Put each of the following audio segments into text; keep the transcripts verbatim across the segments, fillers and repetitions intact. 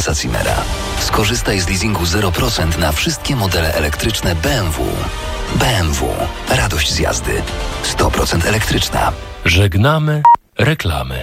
Thomasa Zimmera. Skorzystaj z leasingu zero procent na wszystkie modele elektryczne B M W. B M W. Radość z jazdy. sto procent elektryczna. Żegnamy reklamy.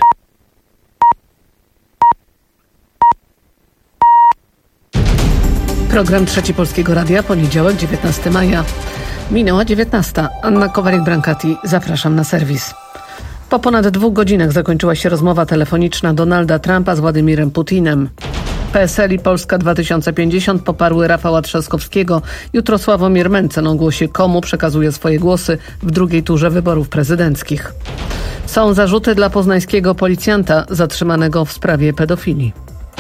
Program Trzeci Polskiego Radia, poniedziałek, dziewiętnastego maja. Minęła dziewiętnasta. Anna Kowalik-Brancati. Zapraszam na serwis. Po ponad dwóch godzinach zakończyła się rozmowa telefoniczna Donalda Trumpa z Władimirem Putinem. P S L i Polska dwa tysiące pięćdziesiąt poparły Rafała Trzaskowskiego. Jutro Sławomir Mencen ogłosi, komu przekazuje swoje głosy w drugiej turze wyborów prezydenckich. Są zarzuty dla poznańskiego policjanta zatrzymanego w sprawie pedofilii.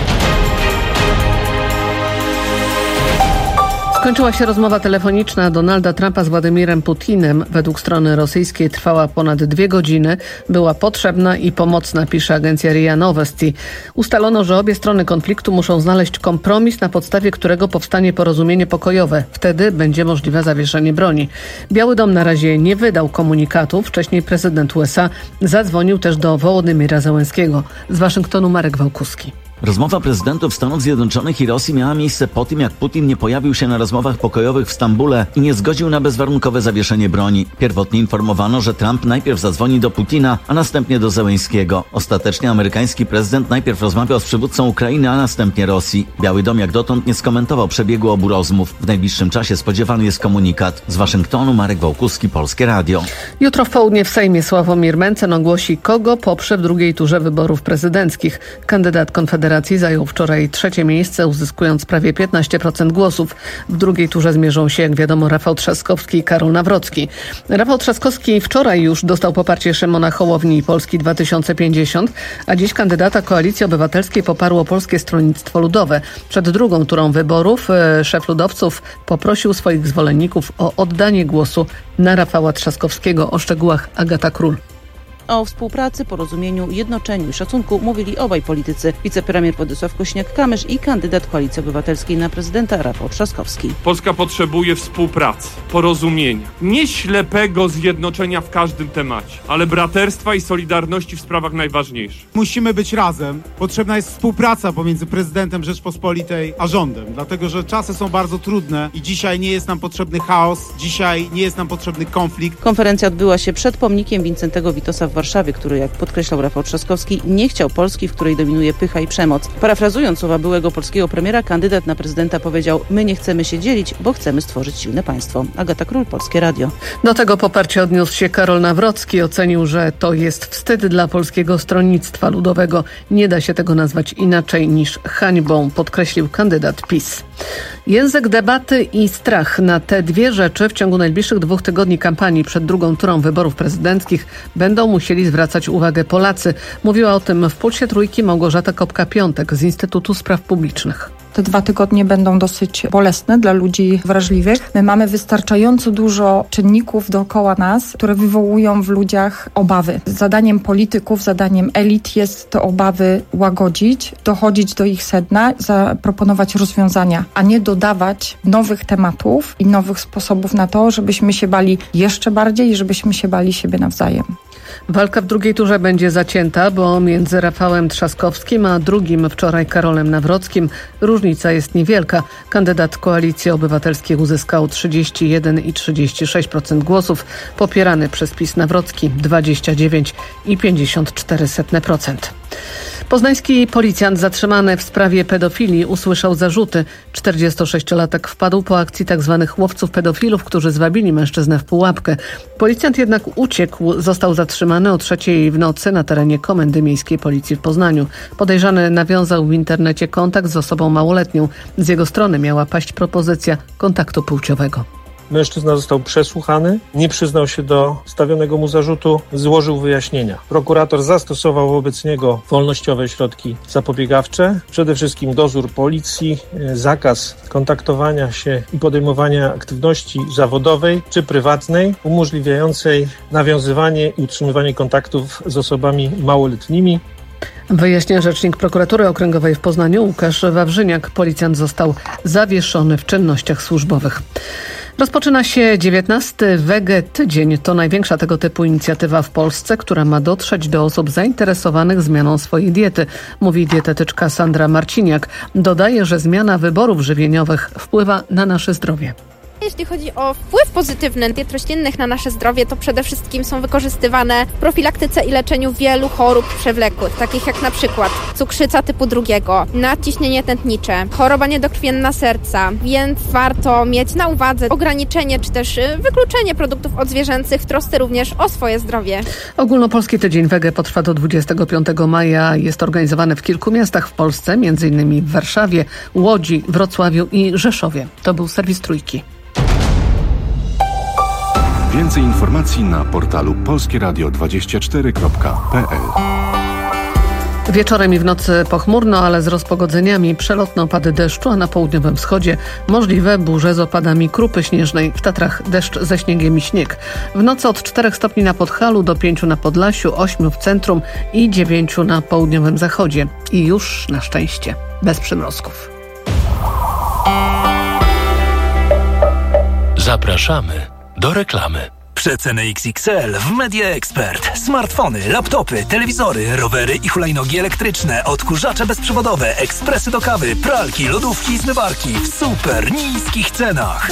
Skończyła się rozmowa telefoniczna Donalda Trumpa z Władimirem Putinem. Według strony rosyjskiej trwała ponad dwie godziny. Była potrzebna i pomocna, pisze agencja R I A Novosti. Ustalono, że obie strony konfliktu muszą znaleźć kompromis, na podstawie którego powstanie porozumienie pokojowe. Wtedy będzie możliwe zawieszenie broni. Biały Dom na razie nie wydał komunikatu. Wcześniej prezydent U S A zadzwonił też do Wołodymyra Zełenskiego. Z Waszyngtonu Marek Wałkuski. Rozmowa prezydentów Stanów Zjednoczonych i Rosji miała miejsce po tym, jak Putin nie pojawił się na rozmowach pokojowych w Stambule i nie zgodził na bezwarunkowe zawieszenie broni. Pierwotnie informowano, że Trump najpierw zadzwoni do Putina, a następnie do Zełenskiego. Ostatecznie amerykański prezydent najpierw rozmawiał z przywódcą Ukrainy, a następnie Rosji. Biały Dom jak dotąd nie skomentował przebiegu obu rozmów. W najbliższym czasie spodziewany jest komunikat. Z Waszyngtonu Marek Wałkuski, Polskie Radio. Jutro w południe w Sejmie Sławomir Mencen ogłosi, kogo poprze w drugiej turze wyborów prezydenckich. Kandydat Konfederacji zajął wczoraj trzecie miejsce, uzyskując prawie piętnaście procent głosów. W drugiej turze zmierzą się, jak wiadomo, Rafał Trzaskowski i Karol Nawrocki. Rafał Trzaskowski wczoraj już dostał poparcie Szymona Hołowni i Polski dwa tysiące pięćdziesiąt, a dziś kandydata Koalicji Obywatelskiej poparło Polskie Stronnictwo Ludowe. Przed drugą turą wyborów szef ludowców poprosił swoich zwolenników o oddanie głosu na Rafała Trzaskowskiego. O szczegółach Agata Król. O współpracy, porozumieniu, jednoczeniu i szacunku mówili obaj politycy. Wicepremier Władysław Kosiniak-Kamysz i kandydat Koalicji Obywatelskiej na prezydenta Rafał Trzaskowski. Polska potrzebuje współpracy, porozumienia. Nie ślepego zjednoczenia w każdym temacie, ale braterstwa i solidarności w sprawach najważniejszych. Musimy być razem. Potrzebna jest współpraca pomiędzy prezydentem Rzeczpospolitej a rządem, dlatego że czasy są bardzo trudne i dzisiaj nie jest nam potrzebny chaos, dzisiaj nie jest nam potrzebny konflikt. Konferencja odbyła się przed pomnikiem Wincentego Witosa w Warszawie, który, jak podkreślał Rafał Trzaskowski, nie chciał Polski, w której dominuje pycha i przemoc. Parafrazując słowa byłego polskiego premiera, kandydat na prezydenta powiedział: my nie chcemy się dzielić, bo chcemy stworzyć silne państwo. Agata Król, Polskie Radio. Do tego poparcia odniósł się Karol Nawrocki. Ocenił, że to jest wstyd dla Polskiego Stronnictwa Ludowego. Nie da się tego nazwać inaczej niż hańbą, podkreślił kandydat PiS. Język debaty i strach. Na te dwie rzeczy w ciągu najbliższych dwóch tygodni kampanii przed drugą turą wyborów prezydenckich będą musieli zwracać uwagę Polacy. Mówiła o tym w Pulsie Trójki Małgorzata Kopka-Piątek z Instytutu Spraw Publicznych. Te dwa tygodnie będą dosyć bolesne dla ludzi wrażliwych. My mamy wystarczająco dużo czynników dookoła nas, które wywołują w ludziach obawy. Zadaniem polityków, zadaniem elit jest te obawy łagodzić, dochodzić do ich sedna, zaproponować rozwiązania, a nie dodawać nowych tematów i nowych sposobów na to, żebyśmy się bali jeszcze bardziej i żebyśmy się bali siebie nawzajem. Walka w drugiej turze będzie zacięta, bo między Rafałem Trzaskowskim a drugim wczoraj Karolem Nawrockim różnica jest niewielka. Kandydat Koalicji Obywatelskiej uzyskał trzydzieści jeden i trzydzieści sześć procent głosów, popierany przez PiS Nawrocki dwadzieścia dziewięć i pięćdziesiąt cztery procent. Poznański policjant zatrzymany w sprawie pedofilii usłyszał zarzuty. czterdziestosześciolatek wpadł po akcji tzw. łowców pedofilów, którzy zwabili mężczyznę w pułapkę. Policjant jednak uciekł, został zatrzymany o trzeciej w nocy na terenie Komendy Miejskiej Policji w Poznaniu. Podejrzany nawiązał w internecie kontakt z osobą małoletnią. Z jego strony miała paść propozycja kontaktu płciowego. Mężczyzna został przesłuchany, nie przyznał się do stawionego mu zarzutu, złożył wyjaśnienia. Prokurator zastosował wobec niego wolnościowe środki zapobiegawcze, przede wszystkim dozór policji, zakaz kontaktowania się i podejmowania aktywności zawodowej czy prywatnej, umożliwiającej nawiązywanie i utrzymywanie kontaktów z osobami małoletnimi. Wyjaśnia rzecznik prokuratury okręgowej w Poznaniu Łukasz Wawrzyniak. Policjant został zawieszony w czynnościach służbowych. Rozpoczyna się dziewiętnasty Wege Tydzień. To największa tego typu inicjatywa w Polsce, która ma dotrzeć do osób zainteresowanych zmianą swojej diety, mówi dietetyczka Sandra Marciniak. Dodaje, że zmiana wyborów żywieniowych wpływa na nasze zdrowie. Jeśli chodzi o wpływ pozytywny diet roślinnych na nasze zdrowie, to przede wszystkim są wykorzystywane w profilaktyce i leczeniu wielu chorób przewlekłych, takich jak na przykład cukrzyca typu drugiego, nadciśnienie tętnicze, choroba niedokrwienna serca, więc warto mieć na uwadze ograniczenie czy też wykluczenie produktów odzwierzęcych w trosce również o swoje zdrowie. Ogólnopolski Tydzień Wege potrwa do dwudziestego piątego maja. Jest organizowany w kilku miastach w Polsce, między innymi w Warszawie, Łodzi, Wrocławiu i Rzeszowie. To był serwis Trójki. Więcej informacji na portalu polskie radio dwadzieścia cztery kropka p l. Wieczorem i w nocy pochmurno, ale z rozpogodzeniami. Przelotne opady deszczu, a na południowym wschodzie możliwe burze z opadami krupy śnieżnej. W Tatrach deszcz ze śniegiem i śnieg. W nocy od czterech stopni na Podhalu do pięciu na Podlasiu, ośmiu w centrum i dziewięciu na południowym zachodzie. I już na szczęście bez przymrozków. Zapraszamy do reklamy. Przeceny X X L w Media Expert. Smartfony, laptopy, telewizory, rowery i hulajnogi elektryczne, odkurzacze bezprzewodowe, ekspresy do kawy, pralki, lodówki i zmywarki w super niskich cenach.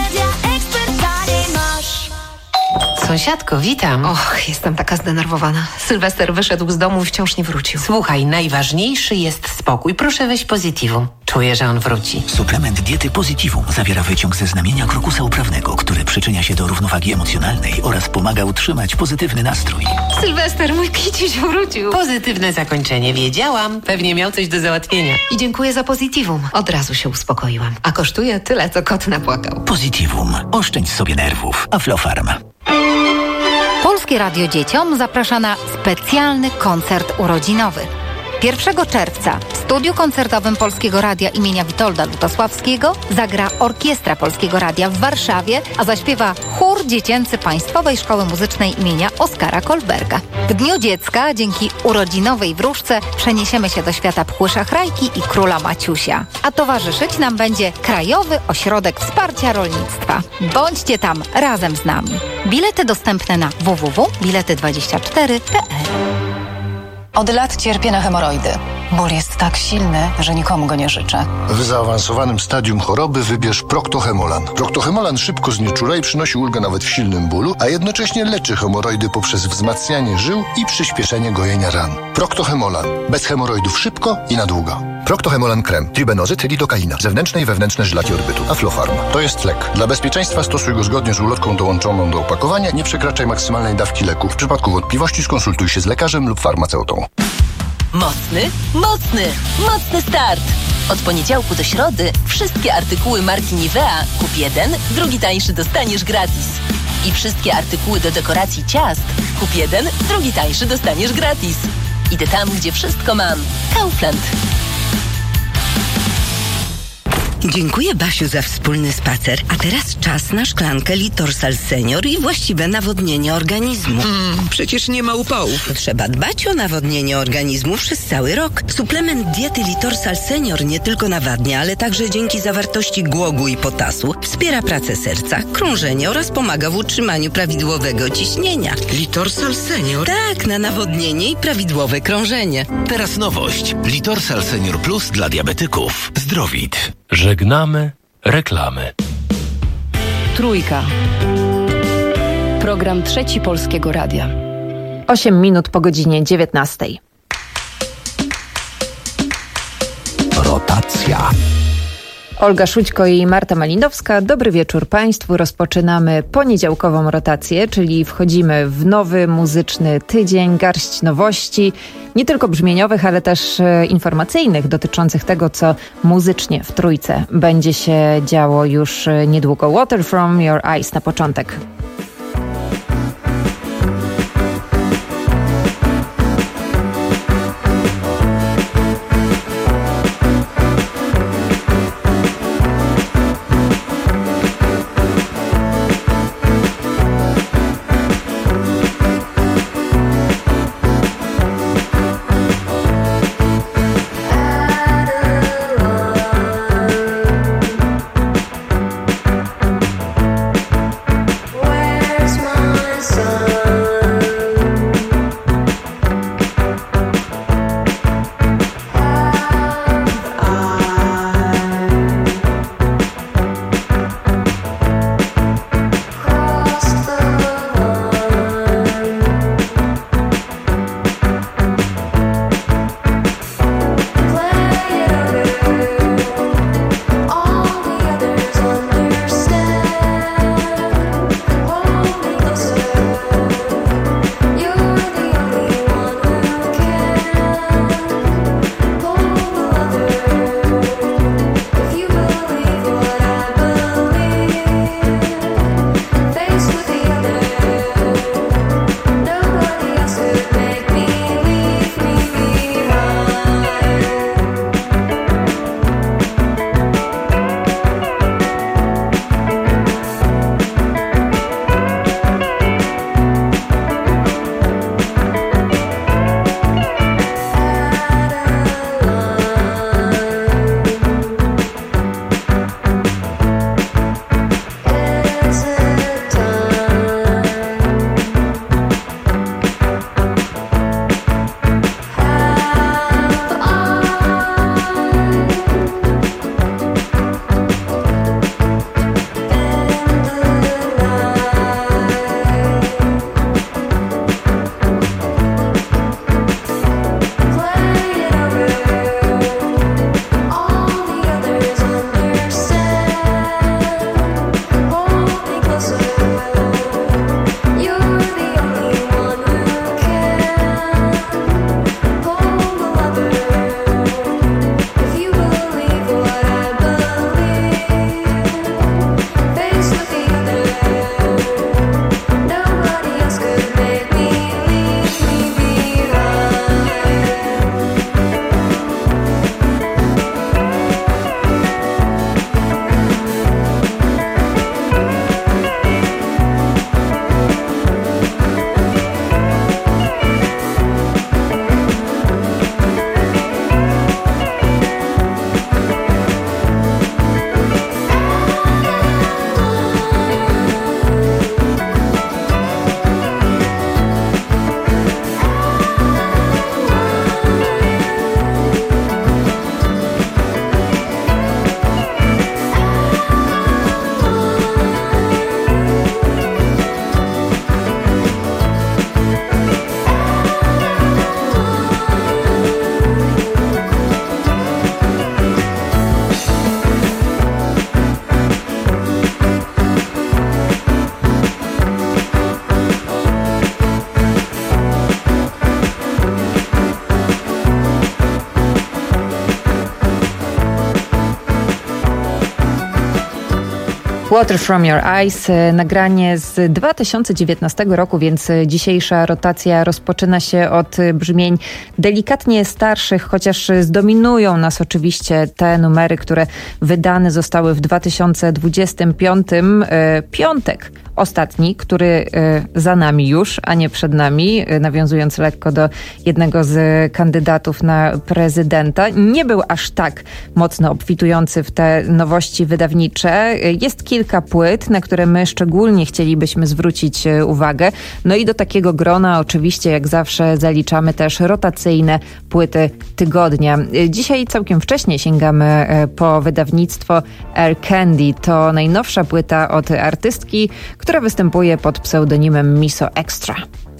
Sąsiadko, witam. Och, jestem taka zdenerwowana. Sylwester wyszedł z domu i wciąż nie wrócił. Słuchaj, najważniejszy jest spokój. Proszę weź Positivum. Czuję, że on wróci. Suplement diety Positivum zawiera wyciąg ze znamienia krokusa uprawnego, który przyczynia się do równowagi emocjonalnej oraz pomaga utrzymać pozytywny nastrój. Sylwester, mój kiciuś wrócił. Pozytywne zakończenie. Wiedziałam. Pewnie miał coś do załatwienia. I dziękuję za Positivum. Od razu się uspokoiłam. A kosztuje tyle, co kot napłakał. Positivum. Oszczędź sobie nerwów. Aflofarm. Polskie Radio Dzieciom zaprasza na specjalny koncert urodzinowy. pierwszego czerwca w studiu koncertowym Polskiego Radia imienia Witolda Lutosławskiego zagra Orkiestra Polskiego Radia w Warszawie, a zaśpiewa chór dziecięcy Państwowej Szkoły Muzycznej imienia Oskara Kolberga. W Dniu Dziecka dzięki urodzinowej wróżce przeniesiemy się do świata Pchły Szachrajki i Króla Maciusia. A towarzyszyć nam będzie Krajowy Ośrodek Wsparcia Rolnictwa. Bądźcie tam razem z nami. Bilety dostępne na w w w kropka bilety dwadzieścia cztery kropka p l. Od lat cierpię na hemoroidy. Ból jest tak silny, że nikomu go nie życzę. W zaawansowanym stadium choroby wybierz Proctohemolan. Proctohemolan szybko znieczula i przynosi ulgę nawet w silnym bólu, a jednocześnie leczy hemoroidy poprzez wzmacnianie żył i przyspieszenie gojenia ran. Proctohemolan. Bez hemoroidów szybko i na długo. Proctohemolan krem. Tribenozyt, lidokaina. Zewnętrzne i wewnętrzne żylaki odbytu. Aflofarm. To jest lek. Dla bezpieczeństwa stosuj go zgodnie z ulotką dołączoną do opakowania. Nie przekraczaj maksymalnej dawki leku. W przypadku wątpliwości skonsultuj się z lekarzem lub farmaceutą. Mocny, mocny, mocny start! Od poniedziałku do środy wszystkie artykuły marki Nivea kup jeden, drugi tańszy dostaniesz gratis. I wszystkie artykuły do dekoracji ciast kup jeden, drugi tańszy dostaniesz gratis. Idę tam, gdzie wszystko mam. Kaufland. Dziękuję, Basiu, za wspólny spacer. A teraz czas na szklankę Litorsal Senior i właściwe nawodnienie organizmu. Mm, przecież nie ma upałów. Trzeba dbać o nawodnienie organizmu przez cały rok. Suplement diety Litorsal Senior nie tylko nawadnia, ale także dzięki zawartości głogu i potasu wspiera pracę serca, krążenie oraz pomaga w utrzymaniu prawidłowego ciśnienia. Litorsal Senior? Tak, na nawodnienie i prawidłowe krążenie. Teraz nowość. Litorsal Senior Plus dla diabetyków. Zdrowit. Żegnamy reklamy. Trójka. Program Trzeci Polskiego Radia. Osiem minut po godzinie dziewiętnastej. Rotacja. Olga Szućko i Marta Malinowska. Dobry wieczór Państwu. Rozpoczynamy poniedziałkową rotację, czyli wchodzimy w nowy muzyczny tydzień, garść nowości, nie tylko brzmieniowych, ale też e, informacyjnych, dotyczących tego, co muzycznie w Trójce będzie się działo już niedługo. Water from Your Eyes na początek. Water From Your Eyes, nagranie z dwa tysiące dziewiętnastego roku, więc dzisiejsza rotacja rozpoczyna się od brzmień delikatnie starszych, chociaż zdominują nas oczywiście te numery, które wydane zostały w dwa tysiące dwudziestym piątym. Piątek ostatni, który za nami już, a nie przed nami, nawiązując lekko do jednego z kandydatów na prezydenta, nie był aż tak mocno obfitujący w te nowości wydawnicze. Jest kilka płyt, na które my szczególnie chcielibyśmy zwrócić uwagę. No i do takiego grona oczywiście jak zawsze zaliczamy też rotacyjne płyty tygodnia. Dzisiaj całkiem wcześnie sięgamy po wydawnictwo Air Candy. To najnowsza płyta od artystki, która występuje pod pseudonimem Miso Extra.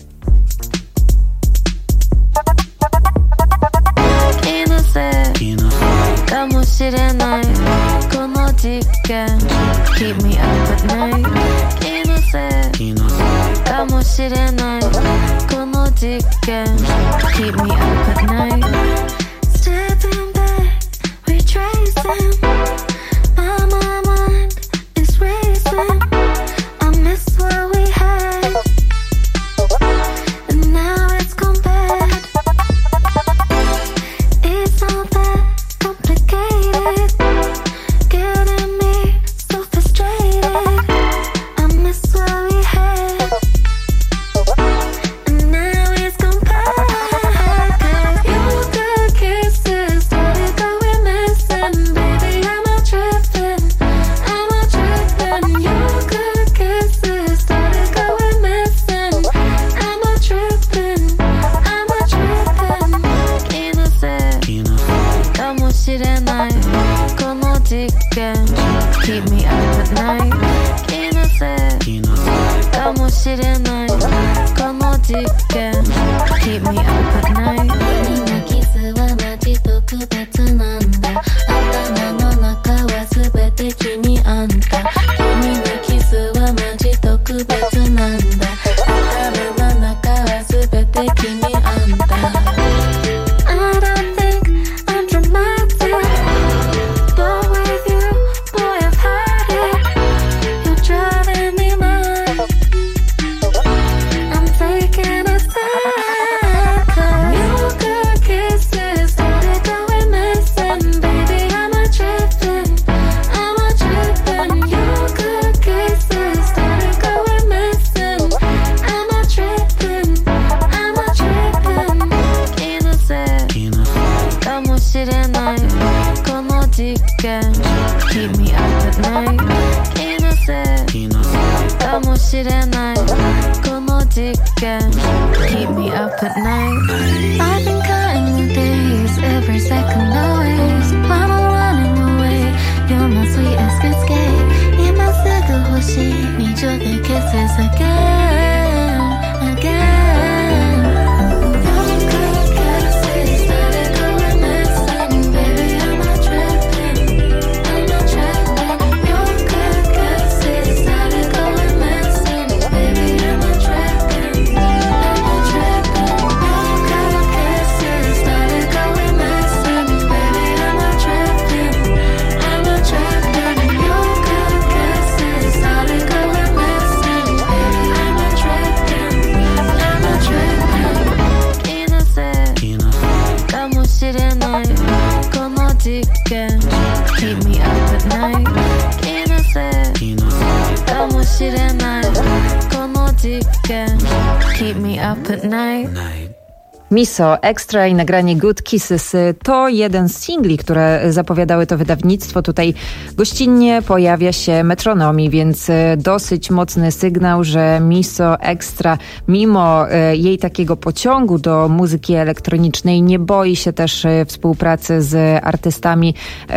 Miso Extra i nagranie Good Kisses to jeden z singli, które zapowiadały to wydawnictwo. Tutaj gościnnie pojawia się Metronomi, więc dosyć mocny sygnał, że Miso Extra mimo jej takiego pociągu do muzyki elektronicznej nie boi się też współpracy z artystami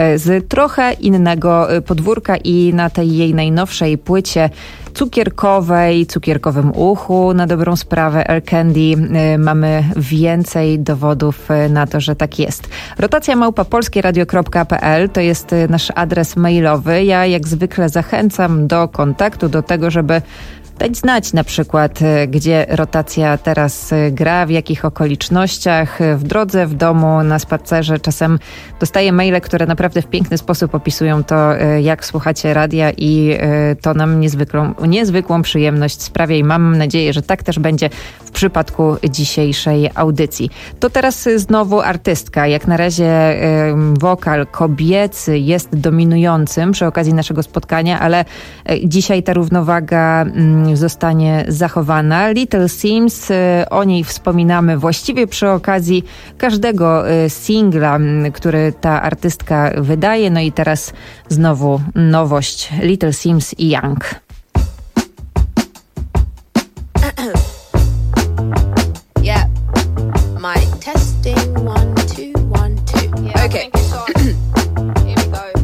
z trochę innego podwórka i na tej jej najnowszej płycie cukierkowej, cukierkowym uchu, na dobrą sprawę Air Candy mamy więcej dowodów na to, że tak jest. Rotacja małpa polskieradio kropka p l to jest nasz adres mailowy. Ja jak zwykle zachęcam do kontaktu, do tego, żeby dać znać na przykład, gdzie rotacja teraz gra, w jakich okolicznościach, w drodze, w domu, na spacerze. Czasem dostaję maile, które naprawdę w piękny sposób opisują to, jak słuchacie radia i to nam niezwykłą, niezwykłą przyjemność sprawia i mam nadzieję, że tak też będzie w przypadku dzisiejszej audycji. To teraz znowu artystka. Jak na razie wokal kobiecy jest dominującym przy okazji naszego spotkania, ale dzisiaj ta równowaga zostanie zachowana. Little Sims, o niej wspominamy właściwie przy okazji każdego singla, który ta artystka wydaje. No i teraz znowu nowość Little Sims i Young. Yeah, my testing one, two, one, two. Yeah, okay. Here we go.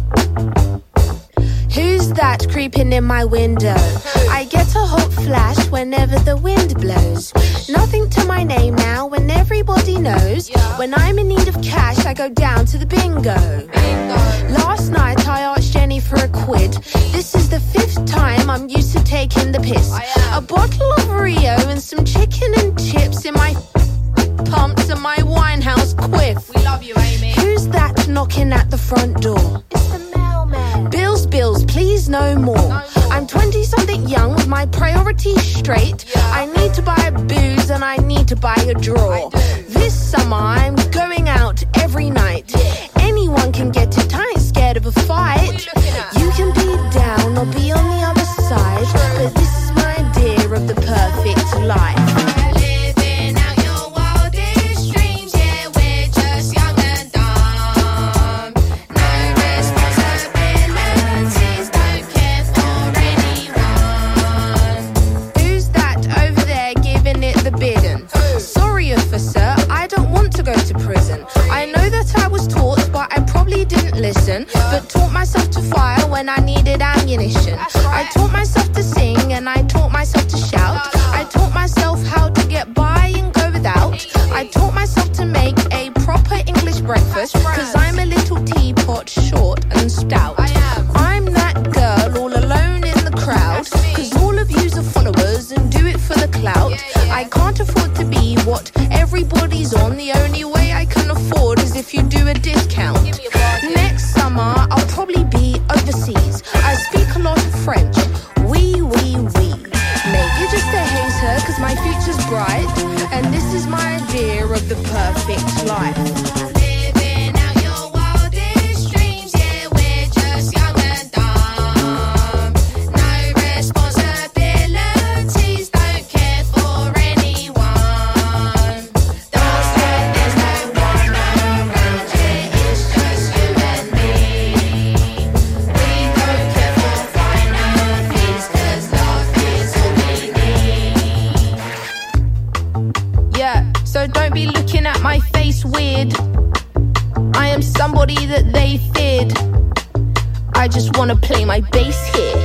Who's that creeping in my window? I get a hot flash whenever the wind blows. Nothing to my name now when everybody knows. When I'm in need of cash, I go down to the bingo. Last night I asked Jenny for a quid. This is the fifth time I'm used to taking the piss. A bottle of Rio and some chicken and chips in my pumps and my Winehouse quiff. We love you, Amy. Who's that knocking at the front door? It's the mailman. Bills, bills, please no more. No more. I'm twenty-something young with my priorities straight. Yeah. I need to buy booze and I need to buy a draw. This summer I'm going out every night. Yeah. Anyone can get it, I ain't scared of a fight. You can be down or be on the other side, but this is my idea of the perfect life. Listen, but taught myself to fire when I needed ammunition. I taught myself to sing and I taught myself to shout. I taught myself how to get by and go without. I taught myself to make a proper English breakfast, cause I'm a little teapot, short and stout. I'm that girl all alone in the crowd, cause all of you's are followers and do it for the clout. I can't afford to be what everybody's on. The only way I can afford is if you do a discount. Next summer I'll probably be overseas. I speak a lot of French. Oui, oui, oui. Maybe just a hater cause my future's bright. And this is my idea of the perfect life. Somebody that they feared. I just wanna play my bass here.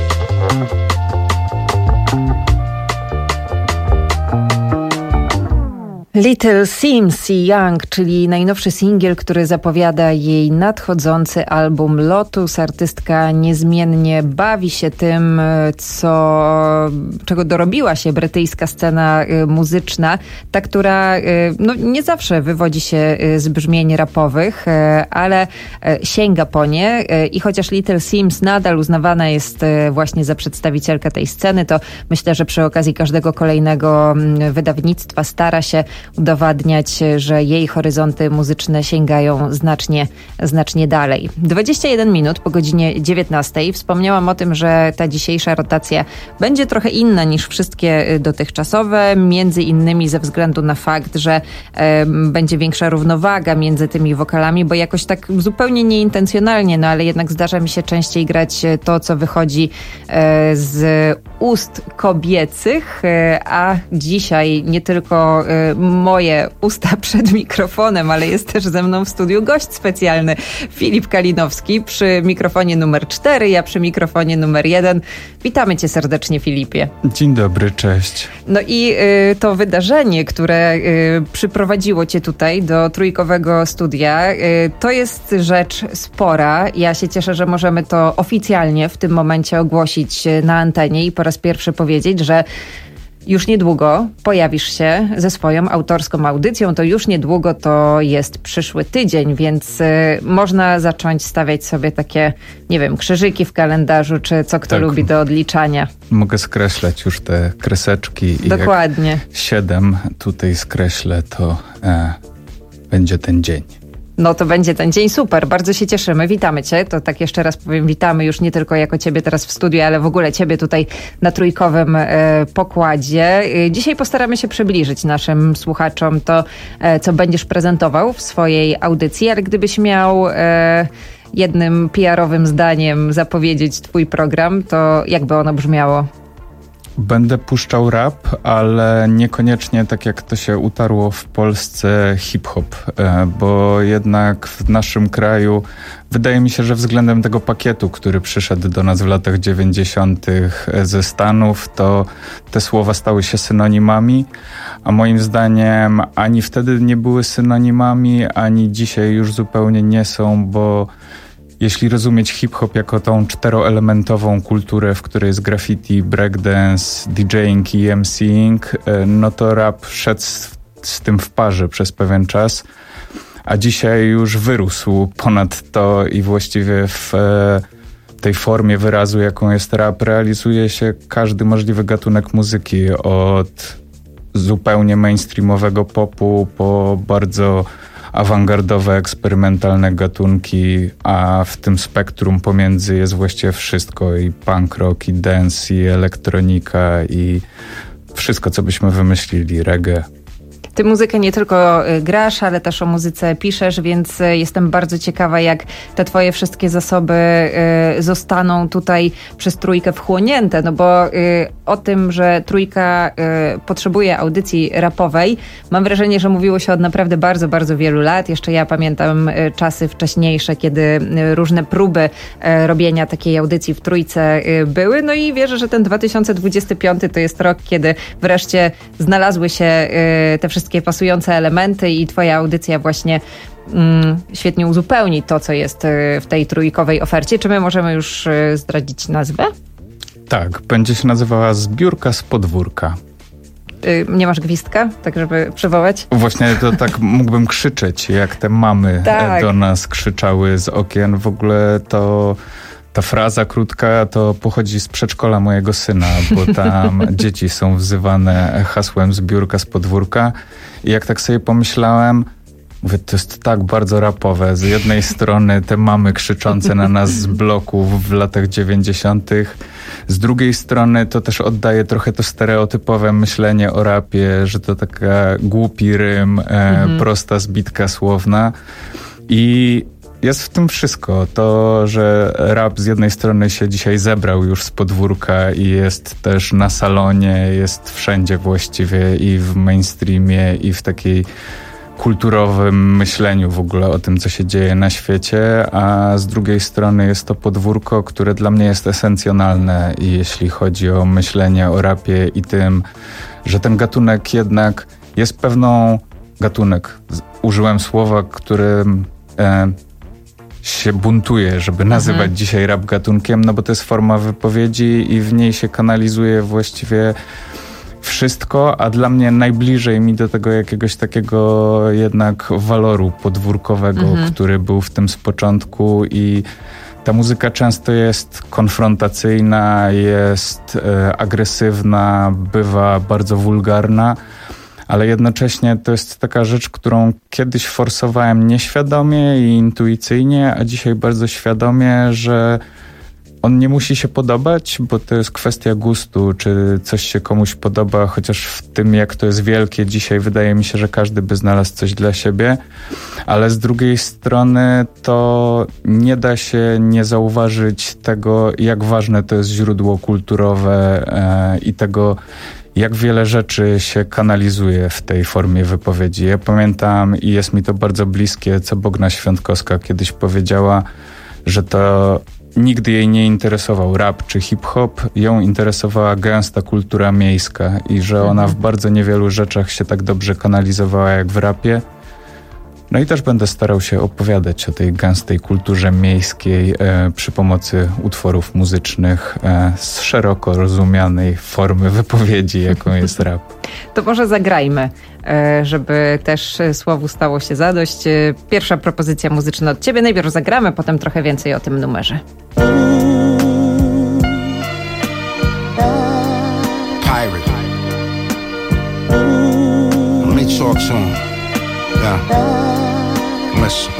Little Sims i Young, czyli najnowszy singiel, który zapowiada jej nadchodzący album Lotus. Artystka niezmiennie bawi się tym, co, czego dorobiła się brytyjska scena muzyczna, ta, która no, nie zawsze wywodzi się z brzmień rapowych, ale sięga po nie i chociaż Little Sims nadal uznawana jest właśnie za przedstawicielkę tej sceny, to myślę, że przy okazji każdego kolejnego wydawnictwa stara się udowadniać, że jej horyzonty muzyczne sięgają znacznie, znacznie dalej. dwadzieścia jeden minut po godzinie dziewiętnastej. Wspomniałam o tym, że ta dzisiejsza rotacja będzie trochę inna niż wszystkie dotychczasowe, między innymi ze względu na fakt, że e, będzie większa równowaga między tymi wokalami, bo jakoś tak zupełnie nieintencjonalnie, no ale jednak zdarza mi się częściej grać to, co wychodzi e, z ust kobiecych, e, a dzisiaj nie tylko e, moje usta przed mikrofonem, ale jest też ze mną w studiu gość specjalny, Filip Kalinowski przy mikrofonie numer cztery, ja przy mikrofonie numer jeden. Witamy cię serdecznie, Filipie. Dzień dobry, cześć. No i y, to wydarzenie, które y, przyprowadziło cię tutaj do trójkowego studia, y, to jest rzecz spora. Ja się cieszę, że możemy to oficjalnie w tym momencie ogłosić na antenie i po raz pierwszy powiedzieć, że już niedługo pojawisz się ze swoją autorską audycją. To już niedługo to jest przyszły tydzień, więc y, można zacząć stawiać sobie takie, nie wiem, krzyżyki w kalendarzu, czy co kto tak lubi do odliczania. Mogę skreślać już te kreseczki. Dokładnie. I jak siedem tutaj skreślę, to e, będzie ten dzień. No to będzie ten dzień, super, bardzo się cieszymy, witamy cię, to tak jeszcze raz powiem, witamy już nie tylko jako ciebie teraz w studiu, ale w ogóle ciebie tutaj na trójkowym e, pokładzie. E, dzisiaj postaramy się przybliżyć naszym słuchaczom to, e, co będziesz prezentował w swojej audycji, ale gdybyś miał e, jednym P R-owym zdaniem zapowiedzieć twój program, to jakby ono brzmiało? Będę puszczał rap, ale niekoniecznie tak jak to się utarło w Polsce hip-hop, bo jednak w naszym kraju wydaje mi się, że względem tego pakietu, który przyszedł do nas w latach dziewięćdziesiątych ze Stanów, to te słowa stały się synonimami, a moim zdaniem ani wtedy nie były synonimami, ani dzisiaj już zupełnie nie są, bo jeśli rozumieć hip-hop jako tą czteroelementową kulturę, w której jest graffiti, breakdance, DJing i MCing, no to rap szedł z, z tym w parze przez pewien czas, a dzisiaj już wyrósł ponad to i właściwie w tej formie wyrazu, jaką jest rap, realizuje się każdy możliwy gatunek muzyki, od zupełnie mainstreamowego popu po bardzo awangardowe, eksperymentalne gatunki, a w tym spektrum pomiędzy jest właściwie wszystko, i punk rock, i dance, i elektronika, i wszystko, co byśmy wymyślili, reggae. Ty muzykę nie tylko grasz, ale też o muzyce piszesz, więc jestem bardzo ciekawa, jak te twoje wszystkie zasoby y, zostaną tutaj przez trójkę wchłonięte, no bo y, o tym, że trójka y, potrzebuje audycji rapowej, mam wrażenie, że mówiło się od naprawdę bardzo, bardzo wielu lat. Jeszcze ja pamiętam y, czasy wcześniejsze, kiedy y, różne próby y, robienia takiej audycji w trójce y, były, no i wierzę, że ten dwa tysiące dwudziesty piąty to jest rok, kiedy wreszcie znalazły się y, te wszystkie wszystkie pasujące elementy i twoja audycja właśnie mm, świetnie uzupełni to, co jest w tej trójkowej ofercie. Czy my możemy już zdradzić nazwę? Tak, będzie się nazywała Zbiórka z podwórka. Yy, nie masz gwizdka, tak żeby przywołać? Właśnie to tak mógłbym krzyczeć, jak te mamy tak do nas krzyczały z okien. W ogóle to... Ta fraza krótka to pochodzi z przedszkola mojego syna, bo tam dzieci są wzywane hasłem Zbiórka z podwórka. I jak tak sobie pomyślałem, mówię, to jest tak bardzo rapowe. Z jednej strony te mamy krzyczące na nas z bloków w latach dziewięćdziesiątych. Z drugiej strony to też oddaje trochę to stereotypowe myślenie o rapie, że to taka głupi rym, e, mhm. prosta zbitka słowna. I jest w tym wszystko. To, że rap z jednej strony się dzisiaj zebrał już z podwórka i jest też na salonie, jest wszędzie właściwie, i w mainstreamie, i w takiej kulturowym myśleniu w ogóle o tym, co się dzieje na świecie, a z drugiej strony jest to podwórko, które dla mnie jest esencjonalne, i jeśli chodzi o myślenie o rapie i tym, że ten gatunek jednak jest pewną... Gatunek. Użyłem słowa, którym... E, się buntuje, żeby nazywać mhm. dzisiaj rap gatunkiem, no bo to jest forma wypowiedzi i w niej się kanalizuje właściwie wszystko, a dla mnie najbliżej mi do tego jakiegoś takiego jednak waloru podwórkowego, mhm. który był w tym z początku, i ta muzyka często jest konfrontacyjna, jest e, agresywna, bywa bardzo wulgarna, ale jednocześnie to jest taka rzecz, którą kiedyś forsowałem nieświadomie i intuicyjnie, a dzisiaj bardzo świadomie, że on nie musi się podobać, bo to jest kwestia gustu, czy coś się komuś podoba, chociaż w tym, jak to jest wielkie dzisiaj, wydaje mi się, że każdy by znalazł coś dla siebie, ale z drugiej strony to nie da się nie zauważyć tego, jak ważne to jest źródło kulturowe e, i tego, jak wiele rzeczy się kanalizuje w tej formie wypowiedzi. Ja pamiętam i jest mi to bardzo bliskie, co Bogna Świątkowska kiedyś powiedziała, że to nigdy jej nie interesował rap czy hip-hop, ją interesowała gęsta kultura miejska i że ona w bardzo niewielu rzeczach się tak dobrze kanalizowała jak w rapie. No i też będę starał się opowiadać o tej gęstej kulturze miejskiej e, przy pomocy utworów muzycznych e, z szeroko rozumianej formy wypowiedzi, jaką jest rap. To może zagrajmy, e, żeby też słowu stało się zadość. E, pierwsza propozycja muzyczna od ciebie. Najpierw zagramy, potem trochę więcej o tym numerze. Pirate. Let me talk to him. Yeah. Listen.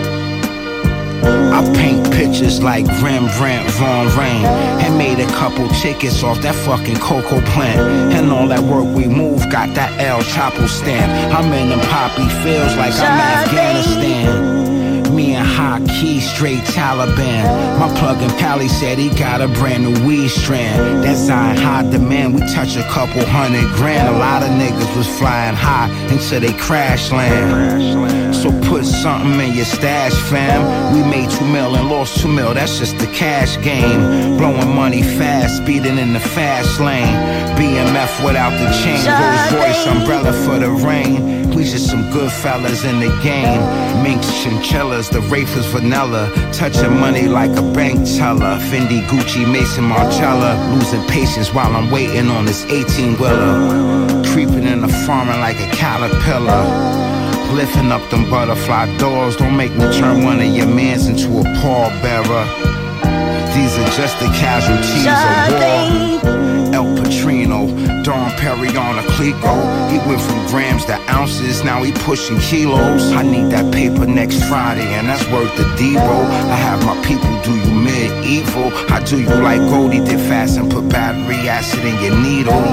I paint pictures like Rembrandt Von Rijn and made a couple tickets off that fucking cocoa plant. And all that work we move got that El Chapo stamp. I'm in them poppy fields like I'm Afghanistan. Me and Haki, straight Taliban. My plug in Cali said he got a brand new weed strand. That's in high demand, we touch a couple hundred grand. A lot of niggas was flying high until they crash land. So put something in your stash, fam. We made two mil and lost two mil, that's just the cash game. Blowing money fast, speeding in the fast lane. B M F without the chain, Rolls Royce umbrella for the rain. We just some good fellas in the game. Minx chinchillas, the Rafers vanilla. Touching money like a bank teller. Fendi, Gucci, Mason, Margiela. Losing patience while I'm waiting on this eighteen-wheeler. Creeping in the farming like a caterpillar. Lifting up them butterfly doors. Don't make me turn one of your mans into a pallbearer. These are just the casualties of war. El Patrino, Don Perignon, a Clico. He went from grams to ounces, now he pushing kilos. I need that paper next Friday, and that's worth the Debo. I have my people do you medieval. I do you like Goldie did fast and put battery acid in your needle.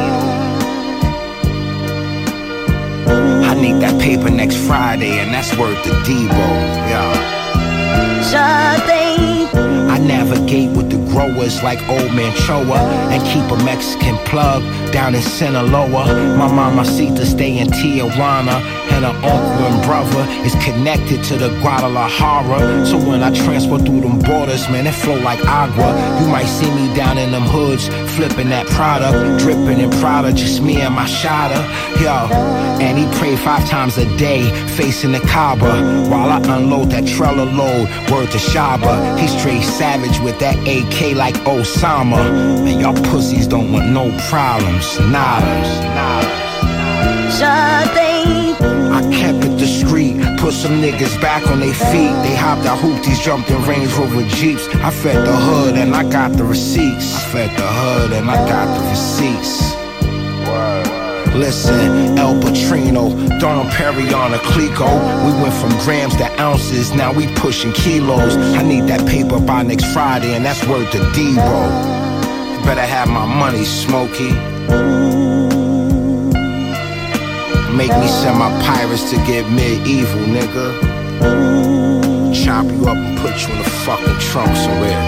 I need that paper next Friday, and that's worth the Debo. Yeah. I navigate with the growers like old man Choa and keep a Mexican plug down in Sinaloa. My mamacita stay in Tijuana and her uncle and brother is connected to the Guadalajara. So when I transport through them borders, man, it flow like agua. You might see me down in them hoods flipping that product, dripping in Prada, just me and my shotter. Yo, and he pray five times a day facing the Kaaba while I unload that trailer load. Word to Shaba, he straight savage with that A K like Osama. Man, y'all pussies don't want no problems, nada. I kept it discreet, put some niggas back on their feet. They hopped out hoopties, jumped in Range Rover Jeeps. I fed the hood and I got the receipts. I fed the hood and I got the receipts. Listen, El Patrino, Don Perignon, a Clico. We went from grams to ounces, now we pushing kilos. I need that paper by next Friday, and that's worth the Debo. Better have my money, Smokey. Make me send my pirates to get medieval, nigga. Chop you up and put you in the fucking trunk somewhere.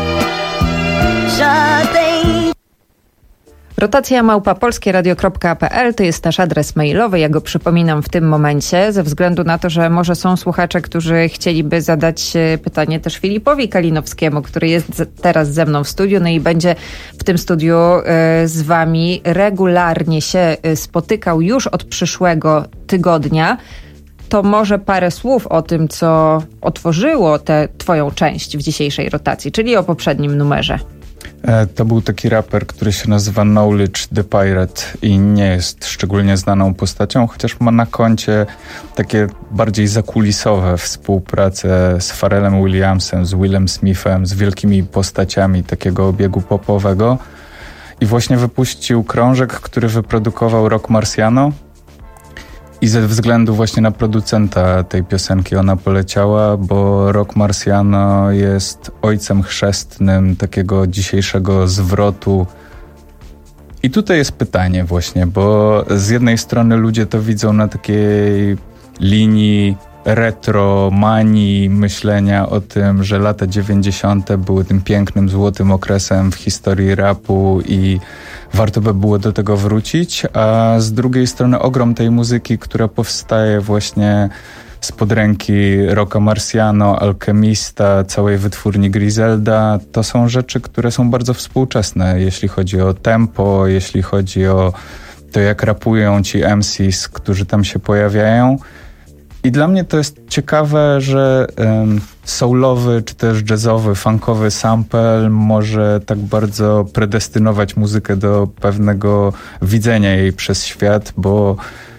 Rotacja małpa polskieradio kropka p l to jest nasz adres mailowy. Ja go przypominam w tym momencie ze względu na to, że może są słuchacze, którzy chcieliby zadać pytanie też Filipowi Kalinowskiemu, który jest teraz ze mną w studiu, no i będzie w tym studiu z wami regularnie się spotykał już od przyszłego tygodnia. To może parę słów o tym, co otworzyło tę twoją część w dzisiejszej rotacji, czyli o poprzednim numerze. To był taki raper, który się nazywa Knowledge the Pirate i nie jest szczególnie znaną postacią, chociaż ma na koncie takie bardziej zakulisowe współprace z Pharrellem Williamsem, z Willem Smithem, z wielkimi postaciami takiego obiegu popowego. I właśnie wypuścił krążek, który wyprodukował Rock Marciano. I ze względu właśnie na producenta tej piosenki ona poleciała, bo Rock Marciano jest ojcem chrzestnym takiego dzisiejszego zwrotu. I tutaj jest pytanie właśnie, bo z jednej strony ludzie to widzą na takiej linii retromanii, myślenia o tym, że lata dziewięćdziesiąte były tym pięknym, złotym okresem w historii rapu i warto by było do tego wrócić, a z drugiej strony ogrom tej muzyki, która powstaje właśnie spod ręki Rocka Marciano, Alchemista, całej wytwórni Griselda, to są rzeczy, które są bardzo współczesne, jeśli chodzi o tempo, jeśli chodzi o to, jak rapują ci M Cs, którzy tam się pojawiają. I dla mnie to jest ciekawe, że um, soulowy czy też jazzowy, funkowy sample może tak bardzo predestynować muzykę do pewnego widzenia jej przez świat, bo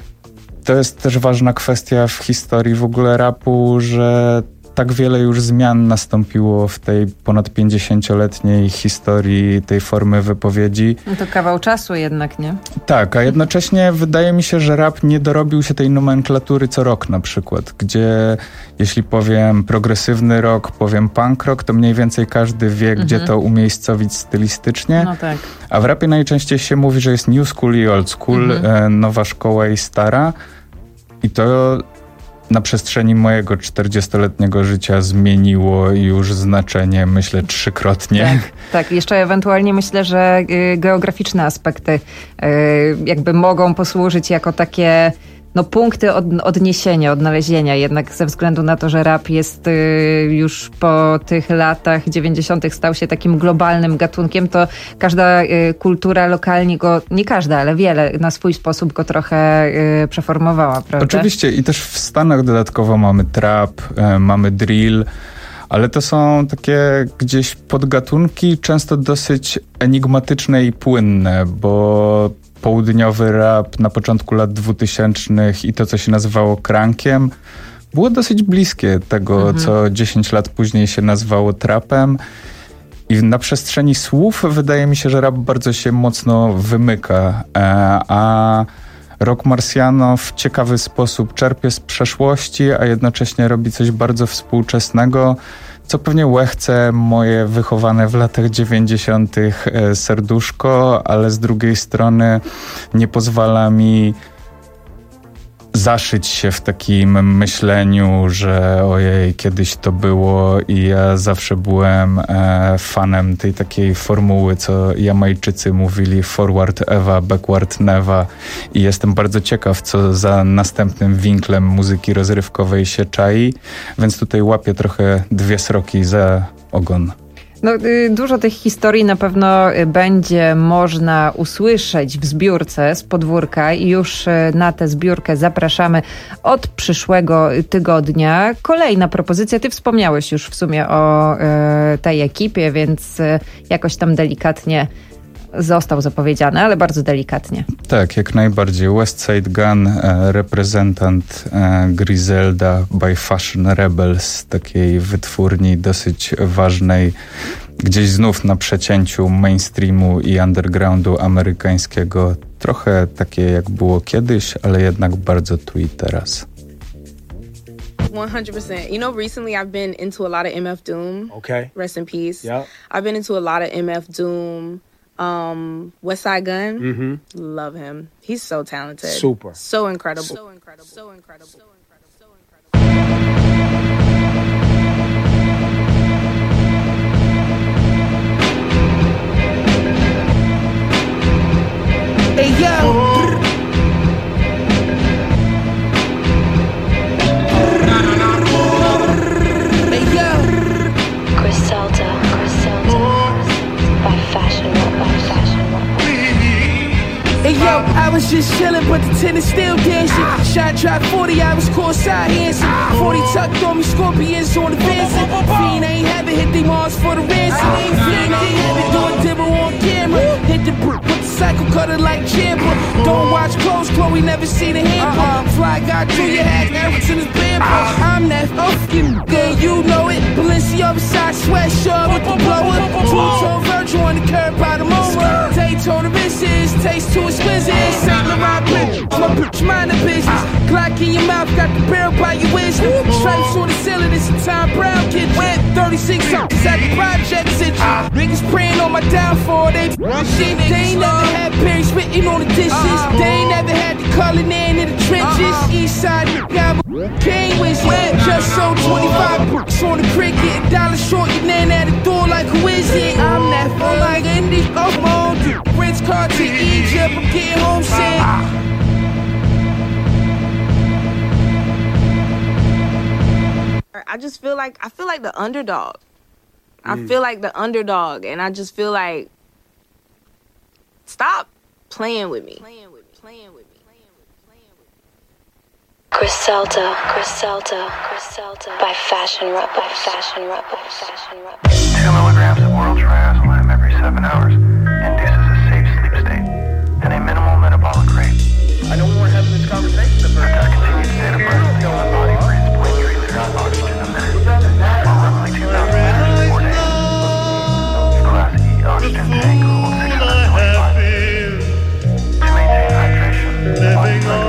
to jest też ważna kwestia w historii w ogóle rapu, że tak wiele już zmian nastąpiło w tej ponad pięćdziesięcioletniej historii tej formy wypowiedzi. No to kawał czasu jednak, nie? Tak, a jednocześnie wydaje mi się, że rap nie dorobił się tej nomenklatury co rock na przykład, gdzie jeśli powiem progresywny rock, powiem punk rock, to mniej więcej każdy wie, mhm. gdzie to umiejscowić stylistycznie. No tak. A w rapie najczęściej się mówi, że jest new school i old school, mhm. nowa szkoła i stara. I to na przestrzeni mojego czterdziestoletniego życia zmieniło już znaczenie, myślę, trzykrotnie. Tak, tak. Jeszcze ewentualnie myślę, że y, geograficzne aspekty y, jakby mogą posłużyć jako takie no, punkty od, odniesienia, odnalezienia. Jednak ze względu na to, że rap jest y, już po tych latach dziewięćdziesiątych stał się takim globalnym gatunkiem, to każda y, kultura lokalnie go, nie każda, ale wiele na swój sposób go trochę y, przeformowała, prawda? Oczywiście i też w Stanach dodatkowo mamy trap, y, mamy drill, ale to są takie gdzieś podgatunki, często dosyć enigmatyczne i płynne, bo południowy rap na początku lat dwutysięcznych i to, co się nazywało crankiem, było dosyć bliskie tego, mhm. co dziesięć lat później się nazywało trapem. I na przestrzeni słów wydaje mi się, że rap bardzo się mocno wymyka, a Rock Marciano w ciekawy sposób czerpie z przeszłości, a jednocześnie robi coś bardzo współczesnego, co pewnie łechce moje wychowane w latach dziewięćdziesiątych serduszko, ale z drugiej strony nie pozwala mi zaszyć się w takim myśleniu, że ojej, kiedyś to było i ja zawsze byłem e, fanem tej takiej formuły, co Jamajczycy mówili forward Eva, backward never i jestem bardzo ciekaw, co za następnym winklem muzyki rozrywkowej się czai, więc tutaj łapię trochę dwie sroki za ogon. No, dużo tych historii na pewno będzie można usłyszeć w zbiórce z podwórka i już na tę zbiórkę zapraszamy od przyszłego tygodnia. Kolejna propozycja, ty wspomniałeś już w sumie o e, tej ekipie, więc jakoś tam delikatnie został zapowiedziany, ale bardzo delikatnie. Tak, jak najbardziej. Westside Gun, e, reprezentant e, Griselda by Fashion Rebels, takiej wytwórni dosyć ważnej, gdzieś znów na przecięciu mainstreamu i undergroundu amerykańskiego. Trochę takie jak było kiedyś, ale jednak bardzo tu i teraz. one hundred percent. You know, recently I've been into a lot of M F Doom. Okay. Rest in peace. Yep. I've been into a lot of M F Doom. Um, Westside Gun. Mm-hmm. Love him. He's so talented. Super. So incredible. So incredible. So incredible. So incredible. So incredible. Hey, yo. Hey yo, I was just chillin', but the tennis still dancing. Shot drop forty, I was courtside Hanson. forty tucked on me, scorpions on the Vincent. Fiend ain't have it, hit the Mars for the ransom. Fiend ain't have it, do a dibble on camera. Hit the brick with the cycle cutter like Champa. Don't watch close, Chloe never seen a handball. Fly guy through your hat, Erickson is bamboo. I'm that fucking girl, you know it. Balenciaga side sweatshirt with the blower. Two-tone Virgil on the curb by the MoMA. Daytona misses, taste too exquisite. Saint Laurent bitch, my bitch mind the business. Glock in your mouth, got the barrel by your wisdom. Stripes on the ceiling, it's a Tom Brown kid. Went thirty-six somethings at the project sit. Niggas praying on my downfall, they shit. They ain't never had Perry spitting on the dishes. They ain't never had the color in in the trenches. East side, nigga, Game was just sold twenty-five bucks on the cricket. Dollar short, your man at the door like, who is it? I'm that phone like Indy. Come on, Prince car to Egypt. I'm getting homesick. I just feel like I feel like the underdog. I feel like the underdog, and I just feel like stop playing with me. Playing with me. Playing with me. Griselda, Griselda, Griselda by Fashion Rep, by Fashion Rep, by Fashion Rep. Two milligrams of oral triazolime every seven hours induces a safe sleep state and a minimal metabolic rate. I know when we're having this conversation, the first discontinued state of birth, the human body breathes zero point three liters of oxygen a minute, while roughly two thousand liters four days. Class E oxygen tank holds six hundred twenty-five liters. To maintain hydration, body fluid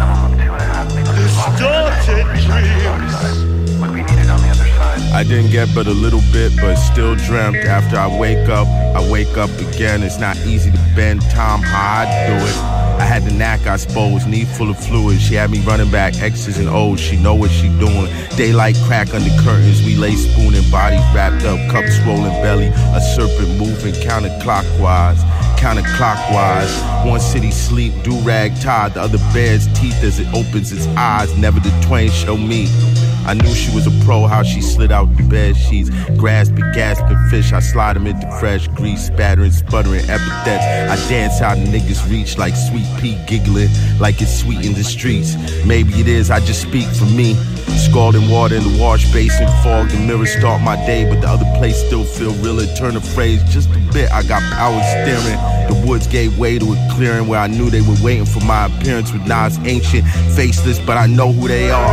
would be needed on the other side. I didn't get but a little bit, but still dreamt. After I wake up, I wake up again. It's not easy to bend time how I do it. I had the knack, I suppose, knee full of fluid. She had me running back X's and O's. She know what she doing. Daylight crack under curtains. We lay spooning, bodies wrapped up, cups swollen belly. A serpent moving counterclockwise. Counterclockwise, one city sleep, do-rag tied, the other bears teeth as it opens its eyes, never the twain shall meet. I knew she was a pro, how she slid out the bed sheets, grasping, gasping fish, I slide them into fresh grease, spattering, sputtering epithets, I dance how the niggas reach like Sweet Pea giggling, like it's sweet in the streets, maybe it is, I just speak for me. Scalding water in the wash basin, fog, the mirror start my day, but the other place still feel realer. Turn the phrase just a bit, I got power steering. The woods gave way to a clearing where I knew they were waiting for my appearance with Nas ancient, faceless, but I know who they are.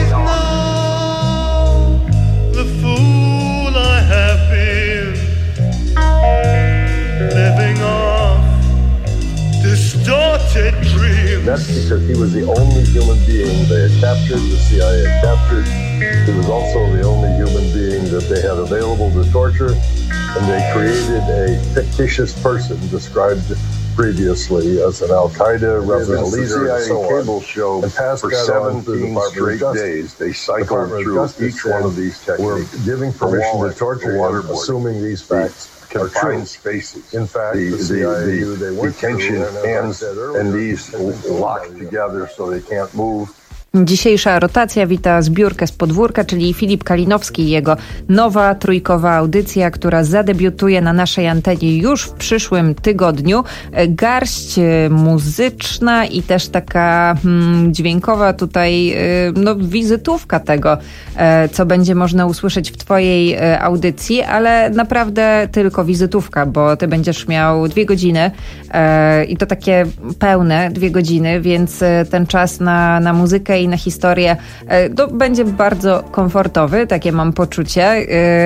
The fool I have been, living off distorted dreams. That's because he was the only human being they had captured, the C I A had captured. He was also the only human being that they had available to torture, and they created a fictitious person described previously as an Al-Qaeda resident leader and so on. Cable show and passed for seventeen straight days. They cycled through each one of these techniques. We're giving permission to torture him, assuming these facts confined spaces. In fact, the, the, C I A the, the detention ends and these locked together so they can't move. Dzisiejsza rotacja wita zbiórkę z podwórka, czyli Filip Kalinowski i jego nowa trójkowa audycja, która zadebiutuje na naszej antenie już w przyszłym tygodniu. Garść muzyczna i też taka hmm, dźwiękowa tutaj no, wizytówka tego, co będzie można usłyszeć w twojej audycji, ale naprawdę tylko wizytówka, bo ty będziesz miał dwie godziny i to takie pełne dwie godziny, więc ten czas na, na muzykę i na historię to będzie bardzo komfortowy, takie mam poczucie.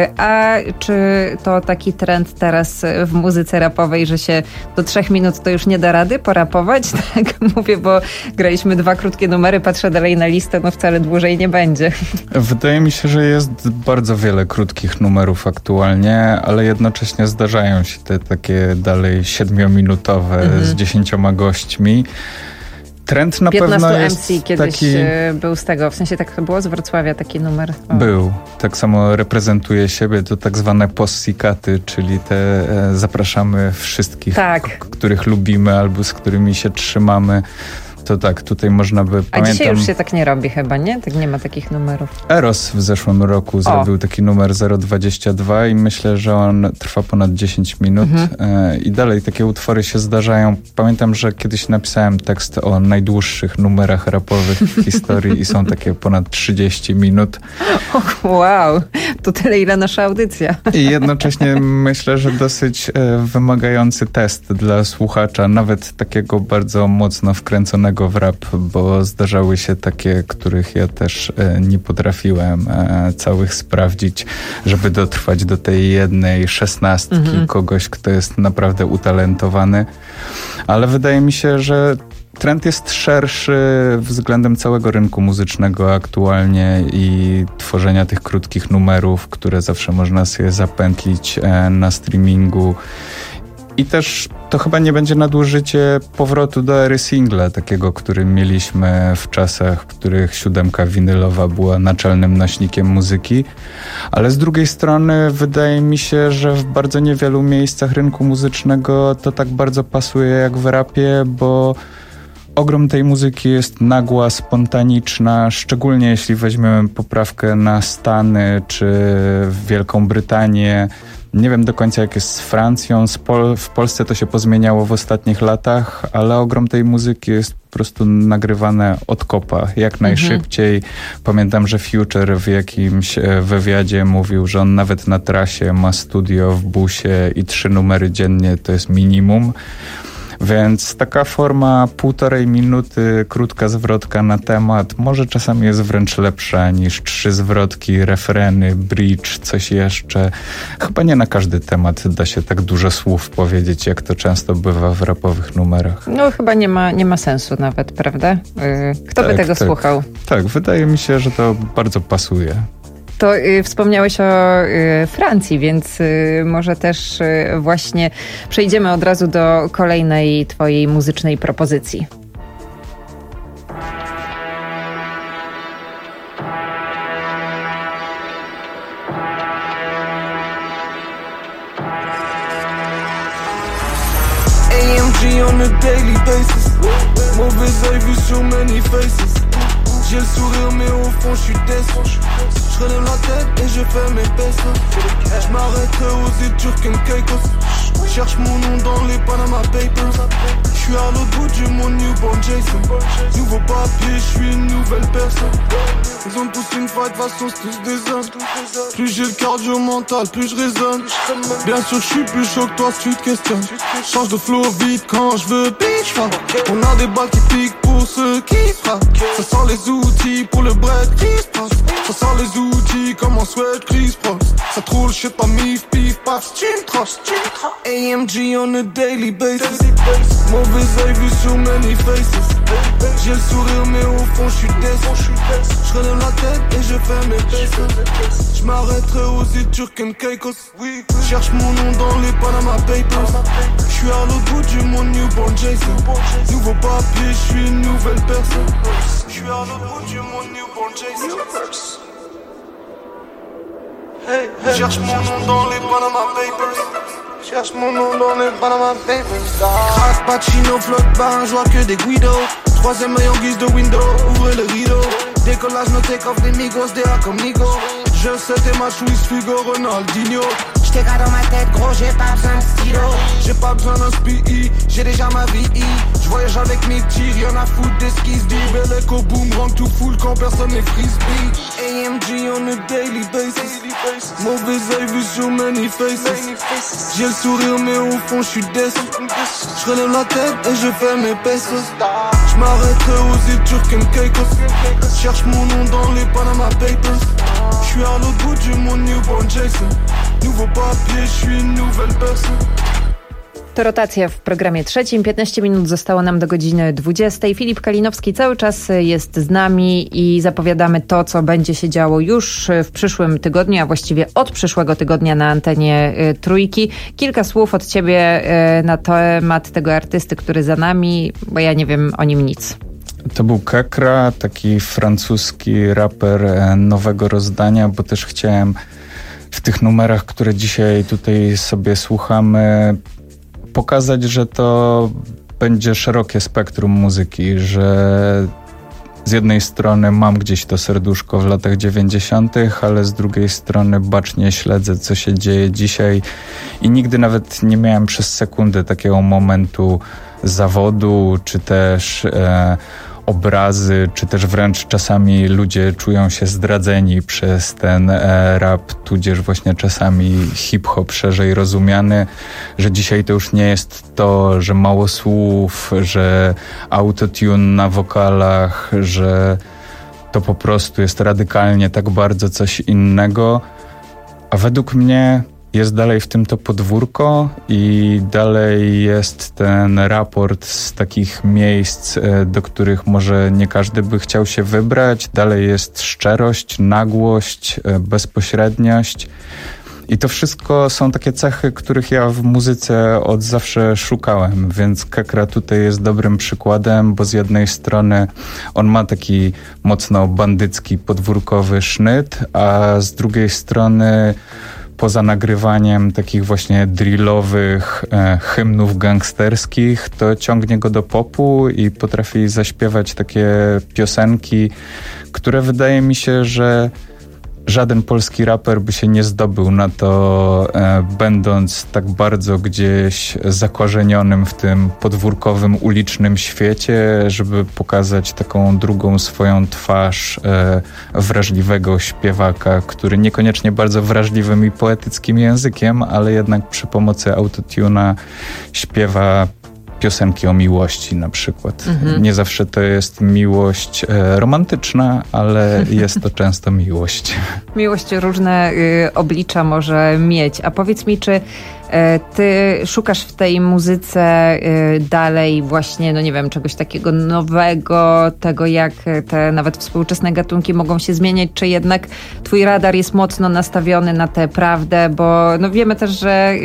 A czy to taki trend teraz w muzyce rapowej, że się do trzech minut to już nie da rady porapować? Tak mówię, bo graliśmy dwa krótkie numery, patrzę dalej na listę, no wcale dłużej nie będzie. Wydaje mi się, że jest bardzo wiele krótkich numerów aktualnie, ale jednocześnie zdarzają się te takie dalej siedmiominutowe mhm. z dziesięcioma gośćmi. Trend na pewno jest M C kiedyś taki... był z tego, w sensie tak było z Wrocławia taki numer. O. Był. Tak samo reprezentuje siebie to tak zwane possikaty, czyli te e, zapraszamy wszystkich, tak. k- których lubimy albo z którymi się trzymamy. To tak, tutaj można by... A pamiętam, dzisiaj już się tak nie robi chyba, nie? Tak nie ma takich numerów. Eros w zeszłym roku o. zrobił taki numer zero dwadzieścia dwa i myślę, że on trwa ponad dziesięć minut mhm. e, i dalej takie utwory się zdarzają. Pamiętam, że kiedyś napisałem tekst o najdłuższych numerach rapowych w historii i są takie ponad trzydzieści minut. O, wow, to tyle ile nasza audycja. I jednocześnie myślę, że dosyć e, wymagający test dla słuchacza, nawet takiego bardzo mocno wkręconego w rap, bo zdarzały się takie, których ja też e, nie potrafiłem e, całych sprawdzić, żeby dotrwać do tej jednej szesnastki mhm. kogoś, kto jest naprawdę utalentowany. Ale wydaje mi się, że trend jest szerszy względem całego rynku muzycznego aktualnie i tworzenia tych krótkich numerów, które zawsze można sobie zapętlić e, na streamingu. I też to chyba nie będzie nadużycie powrotu do ery singla, takiego, który mieliśmy w czasach, w których siódemka winylowa była naczelnym nośnikiem muzyki. Ale z drugiej strony wydaje mi się, że w bardzo niewielu miejscach rynku muzycznego to tak bardzo pasuje jak w rapie, bo ogrom tej muzyki jest nagła, spontaniczna, szczególnie jeśli weźmiemy poprawkę na Stany czy Wielką Brytanię. Nie wiem do końca jak jest z Francją, z Pol- w Polsce to się pozmieniało w ostatnich latach, ale ogrom tej muzyki jest po prostu nagrywane od kopa, jak najszybciej. Mhm. Pamiętam, że Future w jakimś wywiadzie mówił, że on nawet na trasie ma studio w busie i trzy numery dziennie to jest minimum. Więc taka forma półtorej minuty, krótka zwrotka na temat, może czasami jest wręcz lepsza niż trzy zwrotki, refreny, bridge, coś jeszcze. Chyba nie na każdy temat da się tak dużo słów powiedzieć, jak to często bywa w rapowych numerach. No chyba nie ma, nie ma sensu nawet, prawda? Kto tak, by tego tak, słuchał? Tak, wydaje mi się, że to bardzo pasuje. To y, wspomniałeś o y, Francji, więc y, może też y, właśnie przejdziemy od razu do kolejnej twojej muzycznej propozycji. A M G on a daily basis. Mauvais œil vu sur many faces. J'ai le sourire mais au fond j'suis déçu. Je relève la tête et je fais mes pesos. Je m'arrêterai aux îles Turques and Caicos. Cherche mon nom dans les Panama Papers. Je suis à l'autre bout du monde, newborn Jason. Nouveau papier, je suis une nouvelle personne. Ils ont tous une faille, de toute façon c'est tous des hommes. Plus j'ai le cardio mental, plus je raisonne. Bien sûr je suis plus chaud que toi si tu te questionnes. Change de flow vite quand je veux bitch fuck. On a des balles qui piquent pour ceux qui frappent. Ça sent les outils pour le break qui se passe. Ça sent les outils comme en sweat Chris Prox. Ça troule chez pas mif pif paf. Tu me trosses, tu me trosses. A M G on a daily basis. Mauvais œil vu sur many faces. J'ai le sourire mais au fond je suis déçu. Je relève la tête et je fais mes pesos. Je m'arrêterai aux îles Turques and Caicos. Cherche mon nom dans les Panama Papers. Je suis à l'autre bout du monde, newborn Jason. Nouveau papier, je suis une nouvelle personne. Je suis à l'autre bout du monde, newborn Jason. Hey, hey. Cherche mon nom dans les Panama Papers. Cherche mon nom dans les Panama Papers. Crack, Pacino, flotte, bar, je vois que des Guido. Troisième œil en guise de window, ouvrez le rideau. Décollage, no take off, des migos, des A conmigo. Je sais tes matchs, Luis Figo, Ronaldinho. J't'ai gars dans ma tête, gros, j'ai pas besoin de stylo. J'ai pas besoin d'un S P I, j'ai déjà ma vie. J'voyage avec mes petits, y'en a foutre des skis. Du bel écho, boomerang, tout full quand personne n'est frisbee. A M G on a daily basis. Mauvais œil vu sur many faces. J'ai le sourire mais au fond j'suis déçu. J'relève la tête et je fais mes pesos. J'm'arrêterai aux îles Turques and Caicos. Cherche mon nom dans les Panama Papers. J'suis à l'autre bout du monde, newborn Jason. Nouveau papier, j'suis une nouvelle personne. To rotacja w programie trzecim. piętnaście minut zostało nam do godziny dwudziestej. Filip Kalinowski cały czas jest z nami i zapowiadamy to, co będzie się działo już w przyszłym tygodniu, a właściwie od przyszłego tygodnia na antenie Trójki. Kilka słów od ciebie na temat tego artysty, który za nami, bo ja nie wiem o nim nic. To był Kekra, taki francuski raper nowego rozdania, bo też chciałem w tych numerach, które dzisiaj tutaj sobie słuchamy, pokazać, że to będzie szerokie spektrum muzyki, że z jednej strony mam gdzieś to serduszko w latach dziewięćdziesiątych, ale z drugiej strony bacznie śledzę, co się dzieje dzisiaj i nigdy nawet nie miałem przez sekundę takiego momentu zawodu, czy też e, obrazy, czy też wręcz czasami ludzie czują się zdradzeni przez ten e, rap, tudzież właśnie czasami hip-hop szerzej rozumiany, że dzisiaj to już nie jest to, że mało słów, że autotune na wokalach, że to po prostu jest radykalnie tak bardzo coś innego, a według mnie jest dalej w tym to podwórko i dalej jest ten raport z takich miejsc, do których może nie każdy by chciał się wybrać. Dalej jest szczerość, nagłość, bezpośredniość I to wszystko są takie cechy, których ja w muzyce od zawsze szukałem, więc Kekra tutaj jest dobrym przykładem, bo z jednej strony on ma taki mocno bandycki, podwórkowy sznyt, a z drugiej strony poza nagrywaniem takich właśnie drillowych e, hymnów gangsterskich, to ciągnie go do popu i potrafi zaśpiewać takie piosenki, które wydaje mi się, że żaden polski raper by się nie zdobył na to, e, będąc tak bardzo gdzieś zakorzenionym w tym podwórkowym, ulicznym świecie, żeby pokazać taką drugą swoją twarz e, wrażliwego śpiewaka, który niekoniecznie bardzo wrażliwym i poetyckim językiem, ale jednak przy pomocy autotuna śpiewa piosenki o miłości na przykład. Mhm. Nie zawsze to jest miłość e, romantyczna, ale jest to często miłość. Miłość różne y, oblicza może mieć. A powiedz mi, czy ty szukasz w tej muzyce dalej właśnie, no nie wiem, czegoś takiego nowego, tego jak te nawet współczesne gatunki mogą się zmieniać, czy jednak twój radar jest mocno nastawiony na tę prawdę, bo no wiemy też, że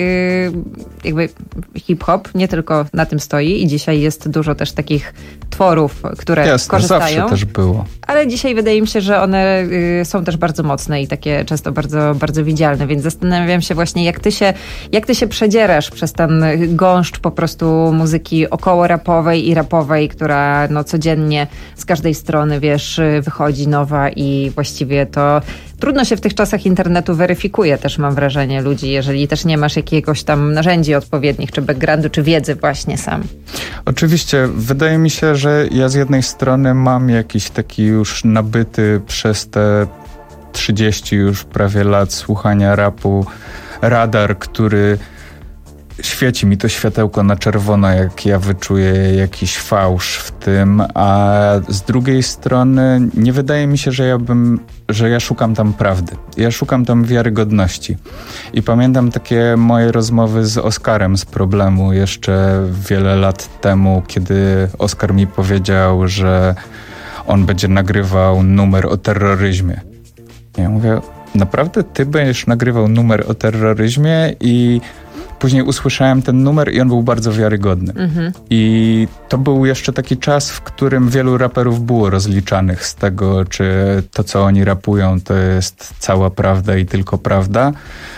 jakby hip-hop nie tylko na tym stoi i dzisiaj jest dużo też takich tworów, które Jasne, korzystają. Zawsze też było. Ale dzisiaj wydaje mi się, że one są też bardzo mocne i takie często bardzo, bardzo widzialne, więc zastanawiam się właśnie, jak ty się, jak ty się przedzierasz przez ten gąszcz po prostu muzyki około rapowej i rapowej, która no codziennie z każdej strony, wiesz, wychodzi nowa i właściwie to trudno się w tych czasach internetu weryfikuje też, mam wrażenie, ludzi, jeżeli też nie masz jakiegoś tam narzędzi odpowiednich, czy backgroundu, czy wiedzy właśnie sam. Oczywiście. Wydaje mi się, że ja z jednej strony mam jakiś taki już nabyty przez te trzydzieści już prawie lat słuchania rapu radar, który świeci mi to światełko na czerwono, jak ja wyczuję jakiś fałsz w tym, a z drugiej strony nie wydaje mi się, że ja bym, że ja szukam tam prawdy. Ja szukam tam wiarygodności. I pamiętam takie moje rozmowy z Oskarem z Problemu jeszcze wiele lat temu, kiedy Oskar mi powiedział, że on będzie nagrywał numer o terroryzmie. Ja mówię, naprawdę ty będziesz nagrywał numer o terroryzmie? I później usłyszałem ten numer i on był bardzo wiarygodny. Mhm. I to był jeszcze taki czas, w którym wielu raperów było rozliczanych z tego, czy to, co oni rapują, to jest cała prawda i tylko prawda.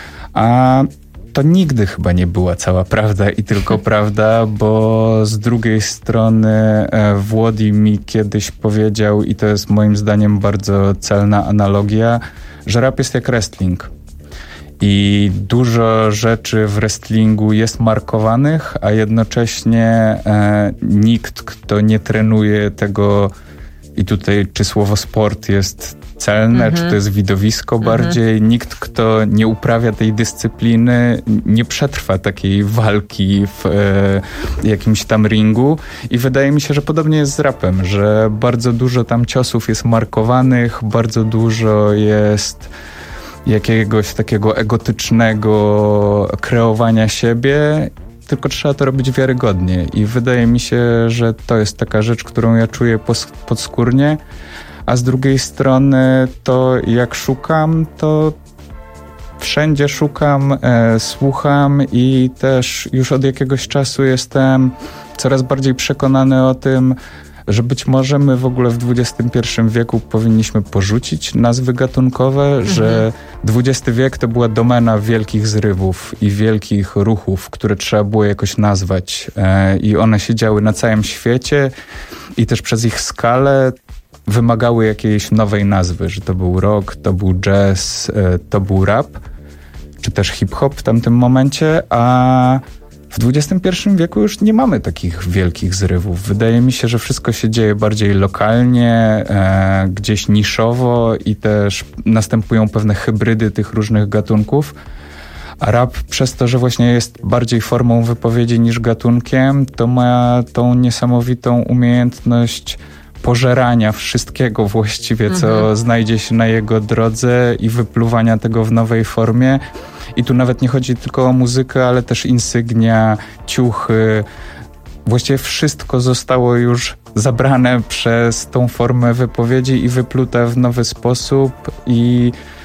A to nigdy chyba nie była cała prawda i tylko prawda, bo z drugiej strony Włodi mi kiedyś powiedział, i to jest moim zdaniem bardzo celna analogia, że rap jest jak wrestling. I dużo rzeczy w wrestlingu jest markowanych, a jednocześnie e, nikt, kto nie trenuje tego, i tutaj czy słowo sport jest celne, mm-hmm. czy to jest widowisko mm-hmm. bardziej, nikt, kto nie uprawia tej dyscypliny, nie przetrwa takiej walki w e, jakimś tam ringu. I wydaje mi się, że podobnie jest z rapem, że bardzo dużo tam ciosów jest markowanych, bardzo dużo jest jakiegoś takiego egotycznego kreowania siebie, tylko trzeba to robić wiarygodnie. I wydaje mi się, że to jest taka rzecz, którą ja czuję podskórnie, a z drugiej strony to jak szukam, to wszędzie szukam, e, słucham i też już od jakiegoś czasu jestem coraz bardziej przekonany o tym, że być może my w ogóle w dwudziestym pierwszym wieku powinniśmy porzucić nazwy gatunkowe, mhm. że dwudziesty wiek to była domena wielkich zrywów i wielkich ruchów, które trzeba było jakoś nazwać. E, I one się działy na całym świecie i też przez ich skalę wymagały jakiejś nowej nazwy, że to był rock, to był jazz, e, to był rap, czy też hip-hop w tamtym momencie, a w dwudziestym pierwszym wieku już nie mamy takich wielkich zrywów. Wydaje mi się, że wszystko się dzieje bardziej lokalnie, e, gdzieś niszowo i też następują pewne hybrydy tych różnych gatunków. A rap przez to, że właśnie jest bardziej formą wypowiedzi niż gatunkiem, to ma tą niesamowitą umiejętność pożerania wszystkiego właściwie, co mhm. znajdzie się na jego drodze i wypluwania tego w nowej formie. I tu nawet nie chodzi tylko o muzykę, ale też insygnia, ciuchy. Właściwie wszystko zostało już zabrane przez tą formę wypowiedzi i wyplute w nowy sposób. I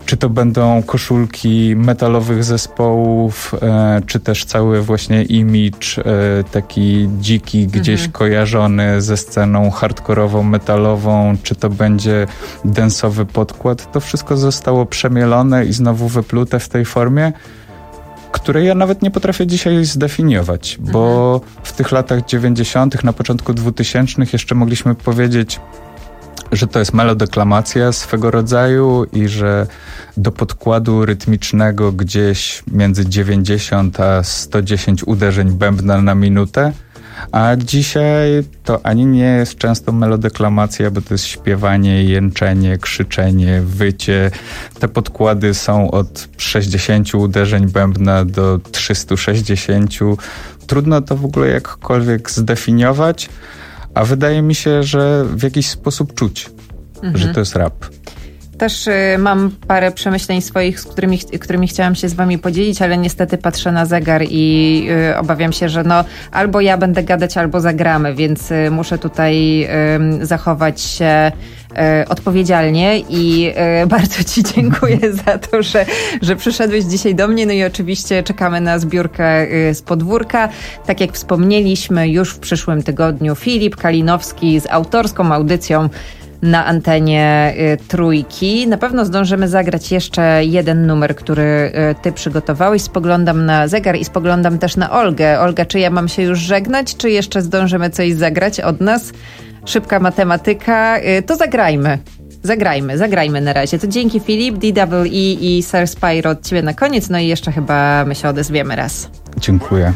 Czy to będą koszulki metalowych zespołów, e, czy też cały właśnie imidż e, taki dziki, gdzieś mhm. kojarzony ze sceną hardkorową, metalową, czy to będzie densowy podkład. To wszystko zostało przemielone i znowu wyplute w tej formie, której ja nawet nie potrafię dzisiaj zdefiniować, mhm. bo w tych latach dziewięćdziesiątych, na początku dwutysięcznych jeszcze mogliśmy powiedzieć, że to jest melodeklamacja swego rodzaju i że do podkładu rytmicznego gdzieś między dziewięćdziesiąt a sto dziesięć uderzeń bębna na minutę, a dzisiaj to ani nie jest często melodeklamacja, bo to jest śpiewanie, jęczenie, krzyczenie, wycie. Te podkłady są od sześćdziesięciu uderzeń bębna do trzystu sześćdziesięciu. Trudno to w ogóle jakkolwiek zdefiniować, a wydaje mi się, że w jakiś sposób czuć, mhm. że to jest rap. Też y, mam parę przemyśleń swoich, z którymi, którymi chciałam się z wami podzielić, ale niestety patrzę na zegar i y, obawiam się, że no albo ja będę gadać, albo zagramy, więc y, muszę tutaj y, zachować się y, odpowiedzialnie i y, bardzo ci dziękuję za to, że, że przyszedłeś dzisiaj do mnie. No i oczywiście czekamy na zbiórkę y, z podwórka. Tak jak wspomnieliśmy, już w przyszłym tygodniu Filip Kalinowski z autorską audycją na antenie y, Trójki. Na pewno zdążymy zagrać jeszcze jeden numer, który y, ty przygotowałeś. Spoglądam na zegar i spoglądam też na Olgę. Olga, czy ja mam się już żegnać, czy jeszcze zdążymy coś zagrać od nas? Szybka matematyka. Y, to zagrajmy. Zagrajmy, zagrajmy na razie. To dzięki Filip, D W E i Sir Spyro od ciebie na koniec. No i jeszcze chyba my się odezwiemy raz. Dziękuję.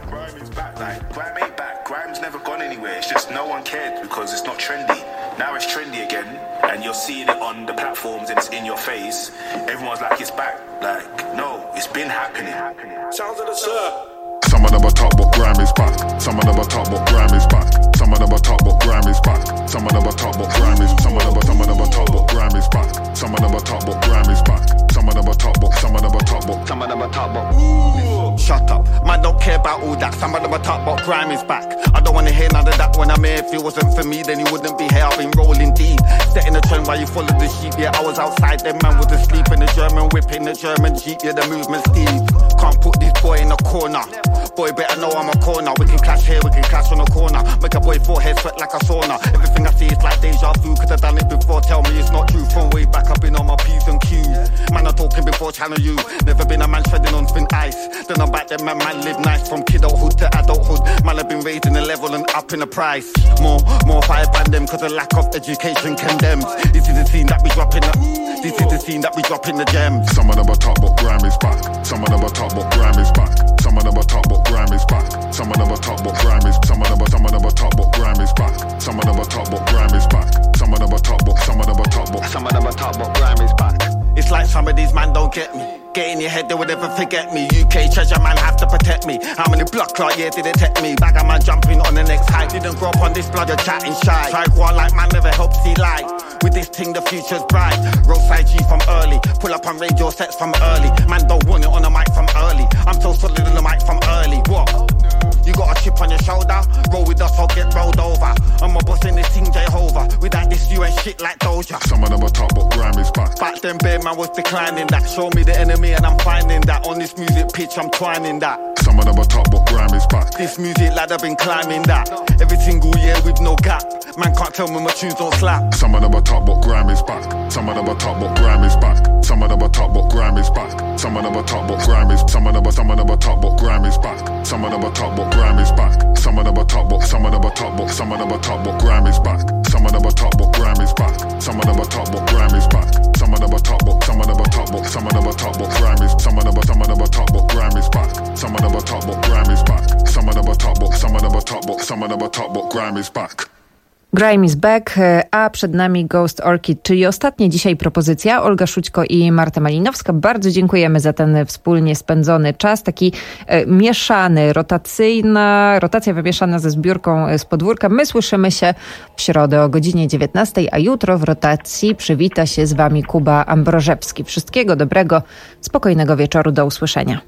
Now it's trendy again, and you're seeing it on the platforms and it's in your face. Everyone's like, it's back. Like, no, it's been happening. Sounds of the surf. Some of them are talk but Grammy's back. Some of them are talk but Grammy's back. Some of them are talk but Grammy's back. Some of them are talk but Grammy's. Some of them are some of them are talk but Grammy's back. Some of them are talk but Grammy's back. Some of them are talk but some of them are talk but some of them are talk but. Ooh, shut up, man, don't care about all that. Some of them are talk but Grammy's back. I don't wanna hear none of that when I'm here. If it wasn't for me, then you wouldn't be here. I've been rolling deep, setting the trend while you follow the sheep. Yeah, I was outside, them man was asleep in the German whip in the German Jeep. Yeah, the movement's deep. Can't put this boy in a corner. Boy, better know I'm a corner. We can clash here, we can clash on a corner. Make a boy forehead sweat like a sauna. Everything I see is like deja vu, cause I've done it before. Tell me it's not true. From way back, I've been on my P's and Q's. Man, I'm talking before Channel U. Never been a man treading on thin ice. Then I'm back there, man, man live nice. From kidulthood to adulthood. Man, I've been raising the level and up in the price. More, more fire ban them, cause the lack of education condemns. This is the scene that we drop in the... This is the scene that we drop in the gems. Some of them are talk but Grammy's back. Some of them are talk but Grammy's back. Some of them are talk but Grammy's back. Some of them are talk but Grammy's. Some of them are some of them are talk but Grammy's back. Some of them are talk but Grammy's back. Some of them are talk but some of them are talk but some of them are talk but Grammy's back. It's like some of these man don't get me. Get in your head, they would never forget me. U K treasure man have to protect me. How many blood clot years did it take me? Bag of man jumping on the next height. Didn't grow up on this blood, you're chatting shy. Try go on like man never helped see light. With this thing, the future's bright. Roadside G from early. Pull up on radio sets from early. Man don't want it on the mic from early. I'm so solid on the mic from early. What? You got a chip on your shoulder? Roll with us or get rolled over. I'm a boss in this thing, Jehovah. Without this, you ain't shit like Doja. Some of them are talk but Grammy's back. Back then, bare man was declining that. Show me the enemy and I'm finding that. On this music pitch, I'm twining that. Some of them are talk but Grammy's back. This music ladder been climbing that. Every single year with no gap. Man can't tell me my tunes don't slap. Some of them are talk but Grammy's back. Some of them are talk but Grammy's back. Some of them are talk but Grammy's back. Some of them are talk but Grammy's. Some of them are some of them are talk but Grammy's back. Some of them are talk but Grammy's back. Some of them are talk but some of them are talk but some of them are talk but Grammy's back. Some of them are talk but Grammy's back. Some of them are talk but Grammy's back. Some of them are talk but some of them are talk but some of them are talk but Grammy's. Some of them are some of them are talk but Grammy's back. Some of them are talk but Grammy's back. Some of them are talk but some of them are talk but some of them are talk but Grammy's back. Grime is back, a przed nami Ghost Orchid, czyli ostatnia dzisiaj propozycja. Olga Szućko i Marta Malinowska. Bardzo dziękujemy za ten wspólnie spędzony czas. Taki e, mieszany, rotacyjna, rotacja wymieszana ze zbiórką z podwórka. My słyszymy się w środę o godzinie dziewiętnastej, a jutro w rotacji przywita się z wami Kuba Ambrożewski. Wszystkiego dobrego, spokojnego wieczoru, do usłyszenia.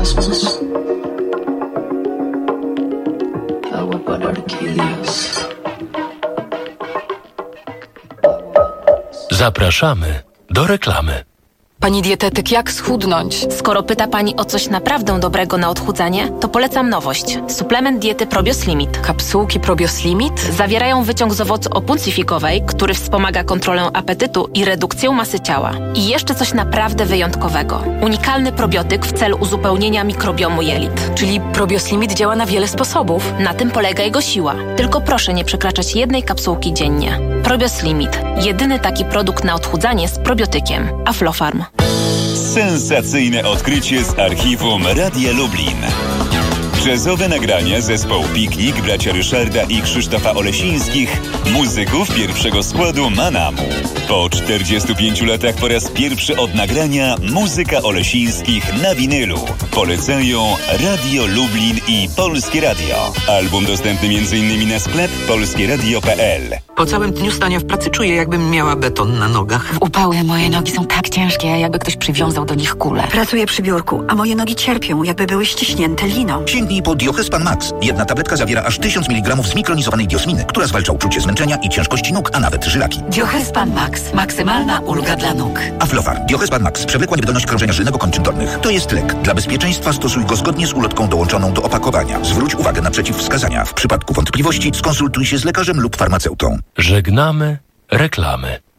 fantasmas. Agua para orquídeas. Zapraszamy do reklamy. Pani dietetyk, jak schudnąć? Skoro pyta Pani o coś naprawdę dobrego na odchudzanie, to polecam nowość. Suplement diety Probios Limit. Kapsułki Probios Limit? Zawierają wyciąg z owocu opuncyfikowej, który wspomaga kontrolę apetytu i redukcję masy ciała. I jeszcze coś naprawdę wyjątkowego. Unikalny probiotyk w celu uzupełnienia mikrobiomu jelit. Czyli Probios Limit działa na wiele sposobów. Na tym polega jego siła. Tylko proszę nie przekraczać jednej kapsułki dziennie. Probios Limit. Jedyny taki produkt na odchudzanie z probiotykiem. Aflofarm. Sensacyjne odkrycie z archiwum Radia Lublin. Jazzowe nagrania zespołu Piknik, bracia Ryszarda i Krzysztofa Olesińskich, muzyków pierwszego składu Manamu. Po czterdziestu pięciu latach po raz pierwszy od nagrania muzyka Olesińskich na winylu. Polecają Radio Lublin i Polskie Radio. Album dostępny między innymi na sklep polskieradio kropka p l. Po całym dniu stania w pracy czuję, jakbym miała beton na nogach. W upały moje nogi są tak ciężkie, jakby ktoś przywiązał do nich kulę. Pracuję przy biurku, a moje nogi cierpią, jakby były ściśnięte liną. Sięgnij po Diohespan Max. Jedna tabletka zawiera aż tysiąc miligramów zmikronizowanej diosminy, która zwalcza uczucie zmęczenia i ciężkości nóg, a nawet żylaki. Diohespan Max. Maksymalna ulga dla nóg. Aflofar. Diohespan Max. Przewlekła niewydolność krążenia żylnego kończyn dolnych. To jest lek. Dla bezpieczeństwa stosuj go zgodnie z ulotką dołączoną do opakowania. Zwróć uwagę na przeciwwskazania. W przypadku wątpliwości skonsultuj się z lekarzem lub farmaceutą. Żegnamy reklamy.